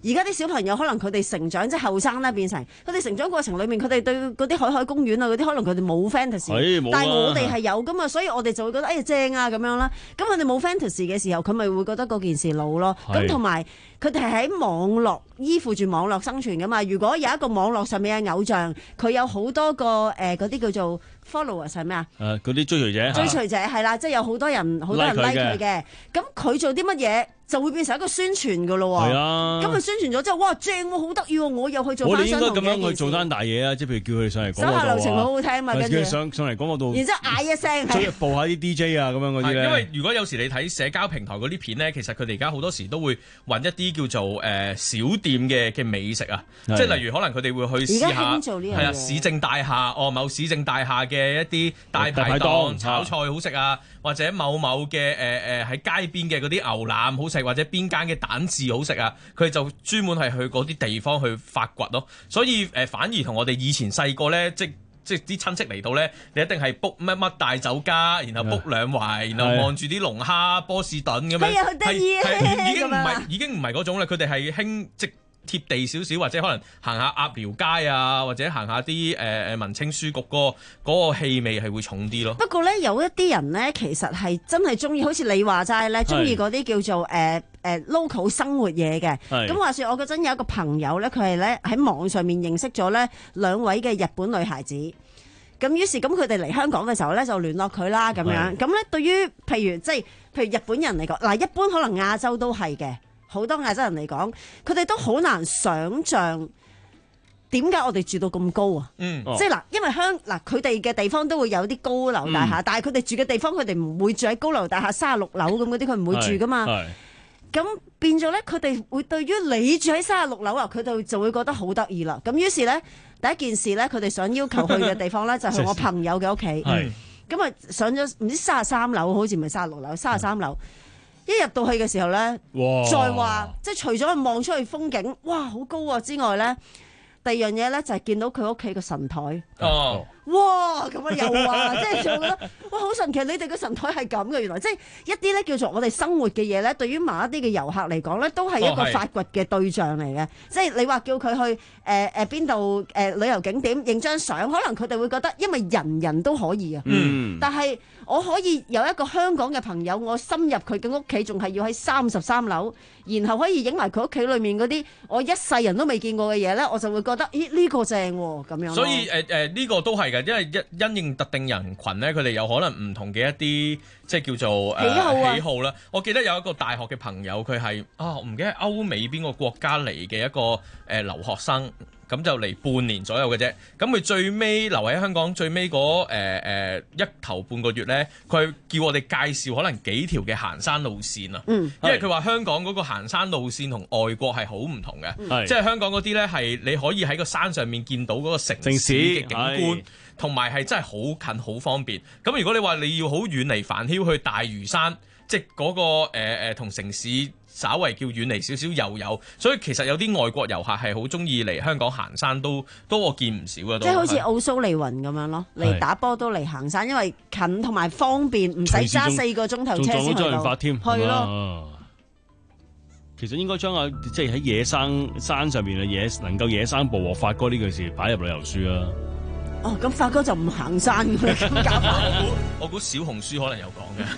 而家啲小朋友可能佢哋成長即係後生啦，變成佢哋成長過程裏面，佢哋對嗰啲海海公園啊嗰啲，可能佢哋冇 fantasy，但係我哋係有噶嘛，所以我哋就會覺得哎呀正啊咁樣啦。咁佢哋冇 fantasy 嘅時候，佢咪會覺得嗰件事老咯。咁同埋佢哋係喺網絡依附住網絡生存噶嘛。如果有一個網絡上面嘅偶像，佢有好多個誒嗰啲叫做 followers 係咩啊？ 誒嗰啲追隨者， 追隨者係啦，即係有好多人好多人 like 佢嘅。咁佢做啲乜嘢？就會變成一個宣傳噶咯喎，係啊，咁佢宣傳咗之後，哇正喎，好得意喎，我又去做翻相同嘅一件事。我哋應該咁樣去做單大嘢啊，即係譬如叫佢哋上嚟廣播道啊，手下留情好好聽嘛，跟住上上嚟廣播道，然之後嗌一聲，再播下啲 D J 啊咁樣嗰啲咧。 因為如果有時你睇社交平台嗰啲片咧，其實佢哋而家好多時都會揾一啲叫做誒、呃、小店嘅嘅美食啊，即係例如可能佢哋會去試下，係啊市政大廈哦某市政大廈嘅一啲大排檔炒菜好食啊，或者某某嘅誒誒喺街邊嘅嗰啲牛腩好食，或者邊間嘅蛋治好食啊，佢就專門係去嗰啲地方去發掘咯。所以誒、呃，反而同我哋以前細個咧，即即啲親戚嚟到咧，你一定係 book 乜乜大酒家，然後 book 兩圍，然後望住啲龍蝦、波士頓咁樣，係啊，好得意啊，已經唔係已經唔係嗰種啦。佢哋係興即貼地少少，或者可能行下鴨寮街啊，或者行下啲誒誒文青書局嗰、嗰個嗰個氣味係會重啲咯。不過咧，有一啲人咧，其實係真係中意，好似你話齋咧，中意嗰啲叫做誒誒、呃呃、local 生活嘢嘅。咁話說，我嗰陣有一個朋友咧，佢係咧喺網上面認識咗咧兩位嘅日本女孩子。咁於是咁佢哋嚟香港嘅時候咧，就聯絡佢啦咁樣。咁咧對於譬如即係譬如日本人嚟講，嗱一般可能亞洲都係嘅。好多亞洲人嚟講，佢哋都好難想像點解我哋住到咁高啊！嗯，即係嗱，因為香嗱佢哋嘅地方都會有啲高樓大廈，嗯、但係佢哋住嘅地方，佢哋唔會住喺高樓大廈三十六樓咁嗰啲，佢唔會住噶嘛。咁變咗咧，佢哋會對於你住喺三十六樓啊，佢哋就會覺得好得意啦。咁於是咧，第一件事咧，佢哋想要求去嘅地方咧，就係我朋友嘅屋企。係咁啊，上咗唔知三十三樓，好似唔係三十六樓，三十三樓。一入到去嘅時候咧，再話即係除咗去望出去風景，哇好高啊之外咧，第二樣嘢咧就係見到佢屋企個神台。哦，哇咁啊又話，即係就覺得哇好神奇！你哋嘅神台係咁嘅，原來即係一啲咧叫做我哋生活嘅嘢咧，對於某一啲嘅遊客嚟講咧，都係一個發掘嘅對象嚟嘅。即係你話叫佢去誒誒邊度誒旅遊景點影張相，可能佢哋會覺得，因為人人都可以啊。嗯，但係。我可以有一個香港嘅朋友，我深入佢嘅屋企，仲係要喺三十三樓，然後可以影埋佢屋企裏面嗰啲我一世人都未見過嘅嘢咧，我就會覺得，咦呢、呢個正喎咁樣。所以誒誒呢個都係嘅，因為因因應特定人群咧，佢哋有可能唔同嘅一啲即係叫做、呃、喜好啊喜好啦。我記得有一個大學嘅朋友，佢係啊唔記得歐美邊個國家嚟嘅一個誒、呃、留學生。咁就嚟半年左右嘅啫，咁佢最尾留喺香港最尾嗰誒誒一頭半個月咧，佢叫我哋介紹可能幾條嘅行山路線啊，嗯，因為佢話香港嗰個行山路線同外國係好唔同嘅，嗯、即係香港嗰啲咧係你可以喺個山上面見到嗰個城市嘅景觀，同埋係真係好近好方便。咁如果你話你要好遠離繁囂去大嶼山，即係、那、嗰個誒誒同城市。稍微叫遠離少少又有，所以其實有啲外國遊客係好中意嚟香港行山，都都我見唔少嘅。即係好似奧蘇利雲咁樣咯，嚟打波都嚟行山，因為近同埋方便，唔使揸四個鐘頭車先去到。仲撞到周潤發添，係咯。其實應該將啊，即係喺野生山上面嘅野能夠野生捕獲發哥呢句事擺入旅遊書啊。哦，咁發哥就唔行山嘅，咁搞法。我估小紅書可能有講嘅。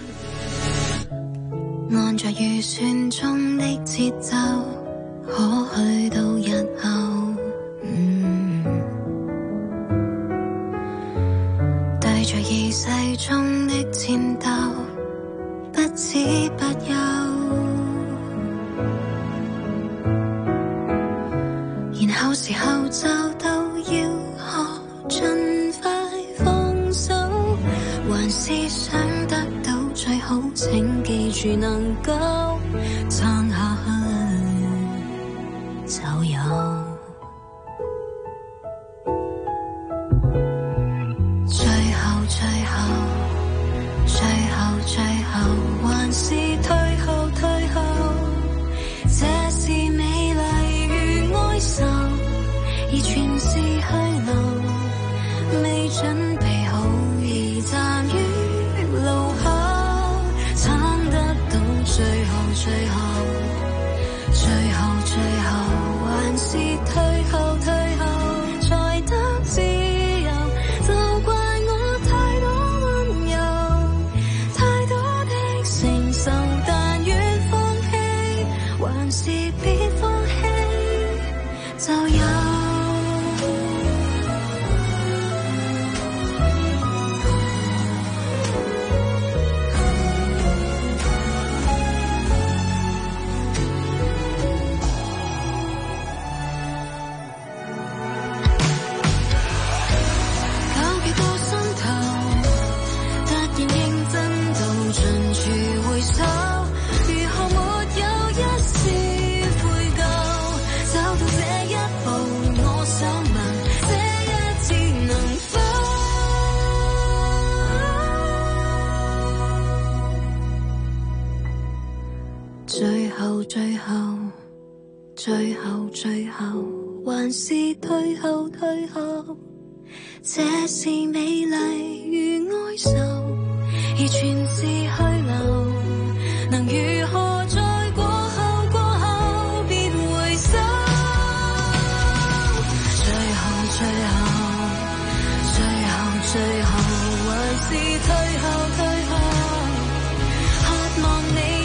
按着預算中的節奏，可去到日後。嗯，對着意世中的戰鬥，不知不休。然後時候就到要學盡快放手，還是想得到最好，請記住能夠撐下去就有。最後最後最後最後還是退後退後，這是美麗與哀愁，而全是虛流，未準備好而站於路口，撐得到最後最後最後最後。 就有。最後最後最後最後還是退後退後，這是美麗如哀愁，而全是虛流，能如何在過後過後別回首，最後最後最後最後還是退後退後，渴望美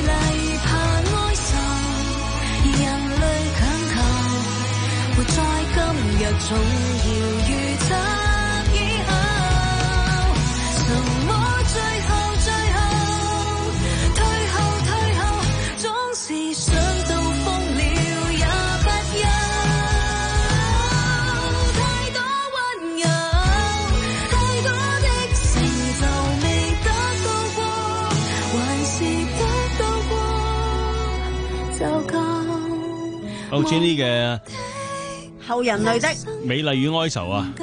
在今日總要預測以後，什麼最後最後退後退後，總是想到瘋了也不休，太多溫柔，太多的成就未得到過，還是得到過就夠。 好似呢嘅後人類的美麗與哀愁啊！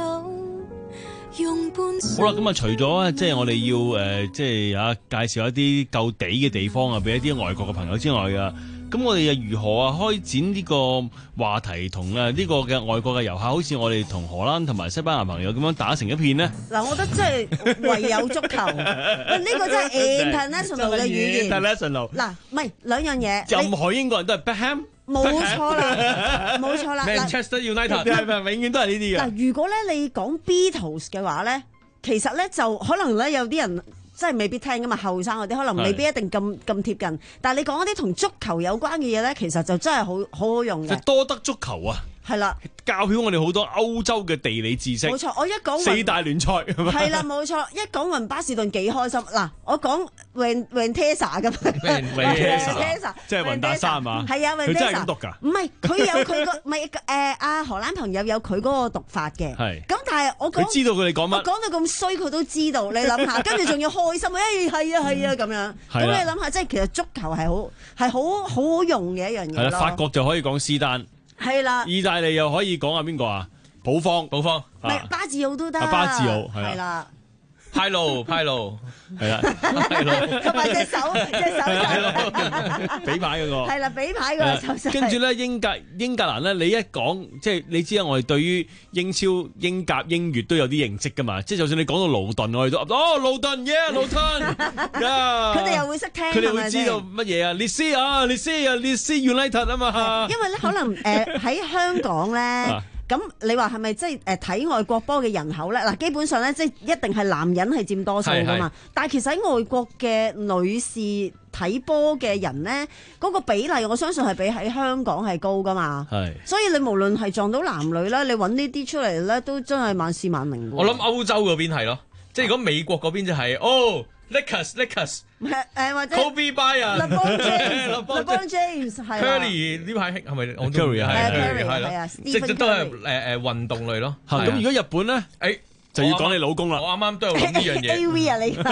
好啦，咁啊，除咗即係我哋要誒、呃，即係啊介紹一啲夠地嘅地方啊，俾一啲外國嘅朋友之外啊，咁我哋又如何啊開展呢個話題同啊呢個嘅外國嘅遊客，好似我哋同荷蘭同埋西班牙朋友咁樣打成一片呢？ 嗱，我覺得真係唯有足球，喂，呢個真係 international 嘅語言。 international 嗱，唔係兩樣嘢。 任何英國人都係 Beckham。 冇錯啦，冇錯啦。 Manchester United 係咪永遠都係呢啲嘅？ 嗱，如果咧你講 Beatles 嘅話咧，其實咧就可能咧有啲人真係未必聽噶嘛，後生嗰啲可能未必一定咁咁貼近。但係你講一啲同足球有關嘅嘢咧，其實就真係好好好用嘅。 就多得足球啊！ 係啦， 教曉我哋好多歐洲嘅地理知識。 冇錯，我一講四大聯賽係啦，冇錯，一講雲巴士頓幾開心。嗱，我講 Winchester 咁 Winchester 即係雲達山啊嘛？ 係啊， 佢真係咁讀㗎？ 唔係，佢有佢個唔係誒阿荷蘭朋友有佢嗰個讀法嘅。 係。 咁但係我講， 佢知道佢哋講乜？ 我講到咁衰，佢都知道。你諗下，跟住仲要開心，誒係啊係啊咁樣。咁你諗下，即係其實足球係好係好好好用嘅一樣嘢咯。 係啦，法國就可以講斯丹。 係啦， 意大利又可以講下邊個啊？保方，保方， 唔係巴治奧都得。 巴治奧係啦， 派路派路係啦， 派路同埋隻手隻手勢， 比牌嗰個係啦，比牌嗰個手勢。 跟住咧英格英格蘭咧，你一講即係你知啊，我哋對於英超、英甲、英乙都有啲認識噶嘛。即係就算你講到盧頓，我哋都哦盧頓耶盧頓， 佢哋又會識聽， 佢哋會知道乜嘢啊？列斯啊，列斯啊，列斯 United 啊嘛。 因為咧可能誒喺香港咧。咁你話係咪即係誒睇外國波嘅人口咧？嗱，基本上咧即係一定係男人係佔多數噶嘛。但係其實喺外國嘅女士睇波嘅人咧，嗰個比例我相信係比喺香港係高噶嘛。係，所以你無論係撞到男女咧，你揾呢啲出嚟咧，都真係萬事萬靈。 我諗歐洲嗰邊係咯，即係如果美國嗰邊就係哦。Lakers Lakers 誒或者 Kobe Bryant LeBron James，LeBron James 係 Curry 呢排興係咪 Curry 係啊 Curry 係啊， 即係都係誒誒運動類咯。 咁如果日本咧，誒就要講你老公啦。 我啱啱都有諗呢樣嘢。 A V 啊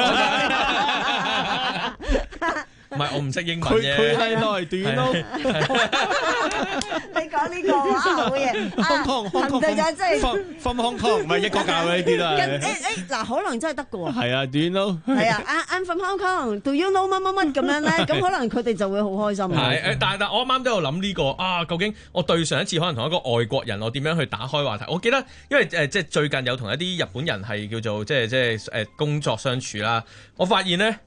你？ 唔係我唔識英文啫。 佢係內短咯。 你講呢個啊好嘢。 Hong Kong Hong Kong 就真係 from Hong Kong 唔係一個教嘅呢啲啦。 誒誒嗱，可能真係得嘅喎。 係啊，短咯。 係啊，I'm from Hong Kong，Do you know 乜乜乜咁樣咧？咁可能佢哋就會好開心。 係誒，但係但我啱啱都有諗呢個啊，究竟我對上一次可能同一個外國人，我點樣去打開話題？我記得因為誒即係最近有同一啲日本人係叫做即係即係誒工作相處啦，我發現咧。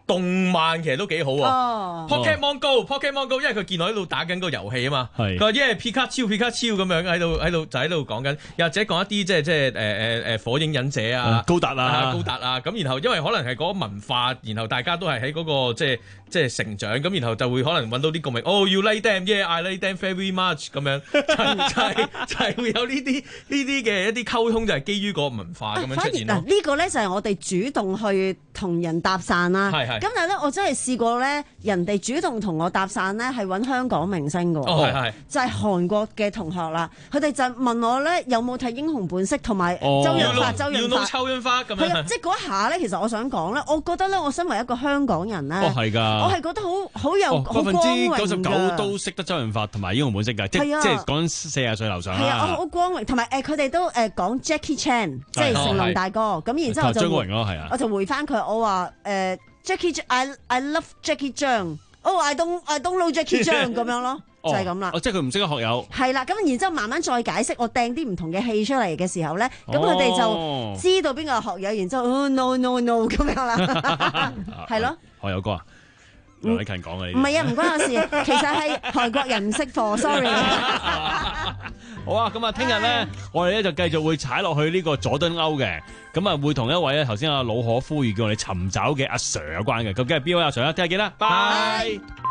動漫其實都幾好喎。 哦 Pokemon Go，Pokemon Go，因為佢見我喺度打緊個遊戲啊嘛。佢話因為皮卡超、皮卡超咁樣喺度喺度就喺度講緊，又或者講一啲即係即係誒誒誒火影忍者啊、 高達啊、 高達啊。咁然後因為可能係嗰個文化，然後大家都係喺嗰個即係即係成長，咁然後就會可能揾到啲共鳴。哦，you like them，yeah，I like them very much 咁樣，就就係就係會有呢啲呢啲嘅一啲溝通，就係基於個文化咁樣出現咯。 嗱，呢個咧就係我哋主動去同人搭訕啦。 係係。 咁但係咧，我真係試過咧，人哋主動同我搭訕咧，係揾香港明星㗎喎。 哦，係係。就係韓國嘅同學啦，佢哋就問我咧有冇睇《英雄本色》同埋周潤發、周潤發、 秋潤花咁樣。 係啊，即係嗰一下咧，其實我想講咧，我覺得咧，我身為一個香港人咧， 哦係㗎， 我係覺得好好有好光榮㗎。百分之九十九都識得周潤發同埋《英雄本色》㗎，即係即係講四十歲樓上啦。 係啊，我好光榮，同埋誒佢哋都誒講 Jackie Chan，即係成龍大哥。咁然之後就張國榮咯，係啊， 我就回翻佢，我話誒 Jackie I I love Jackie Chan，哦 I don't I don't know Jackie Chan 咁樣咯，就係咁啦。 哦，即係佢唔識得學友。係啦，咁然之後慢慢再解釋，我掟啲唔同嘅戲出嚟嘅時候咧，咁佢哋就知道邊個係學友，然之後 no no no 咁樣啦，係咯。 學友哥啊？梁禮勤講嘅呢啲唔係啊，唔關我事，其實係韓國人唔識貨 ，sorry。 好啊，咁啊，聽日咧，我哋咧就繼續會踩落去呢個佐敦歐嘅，咁啊會同一位咧頭先阿老可呼籲叫我哋尋找嘅阿 Sir 有關嘅，究竟係邊位阿 Sir 咧？聽日見啦，拜。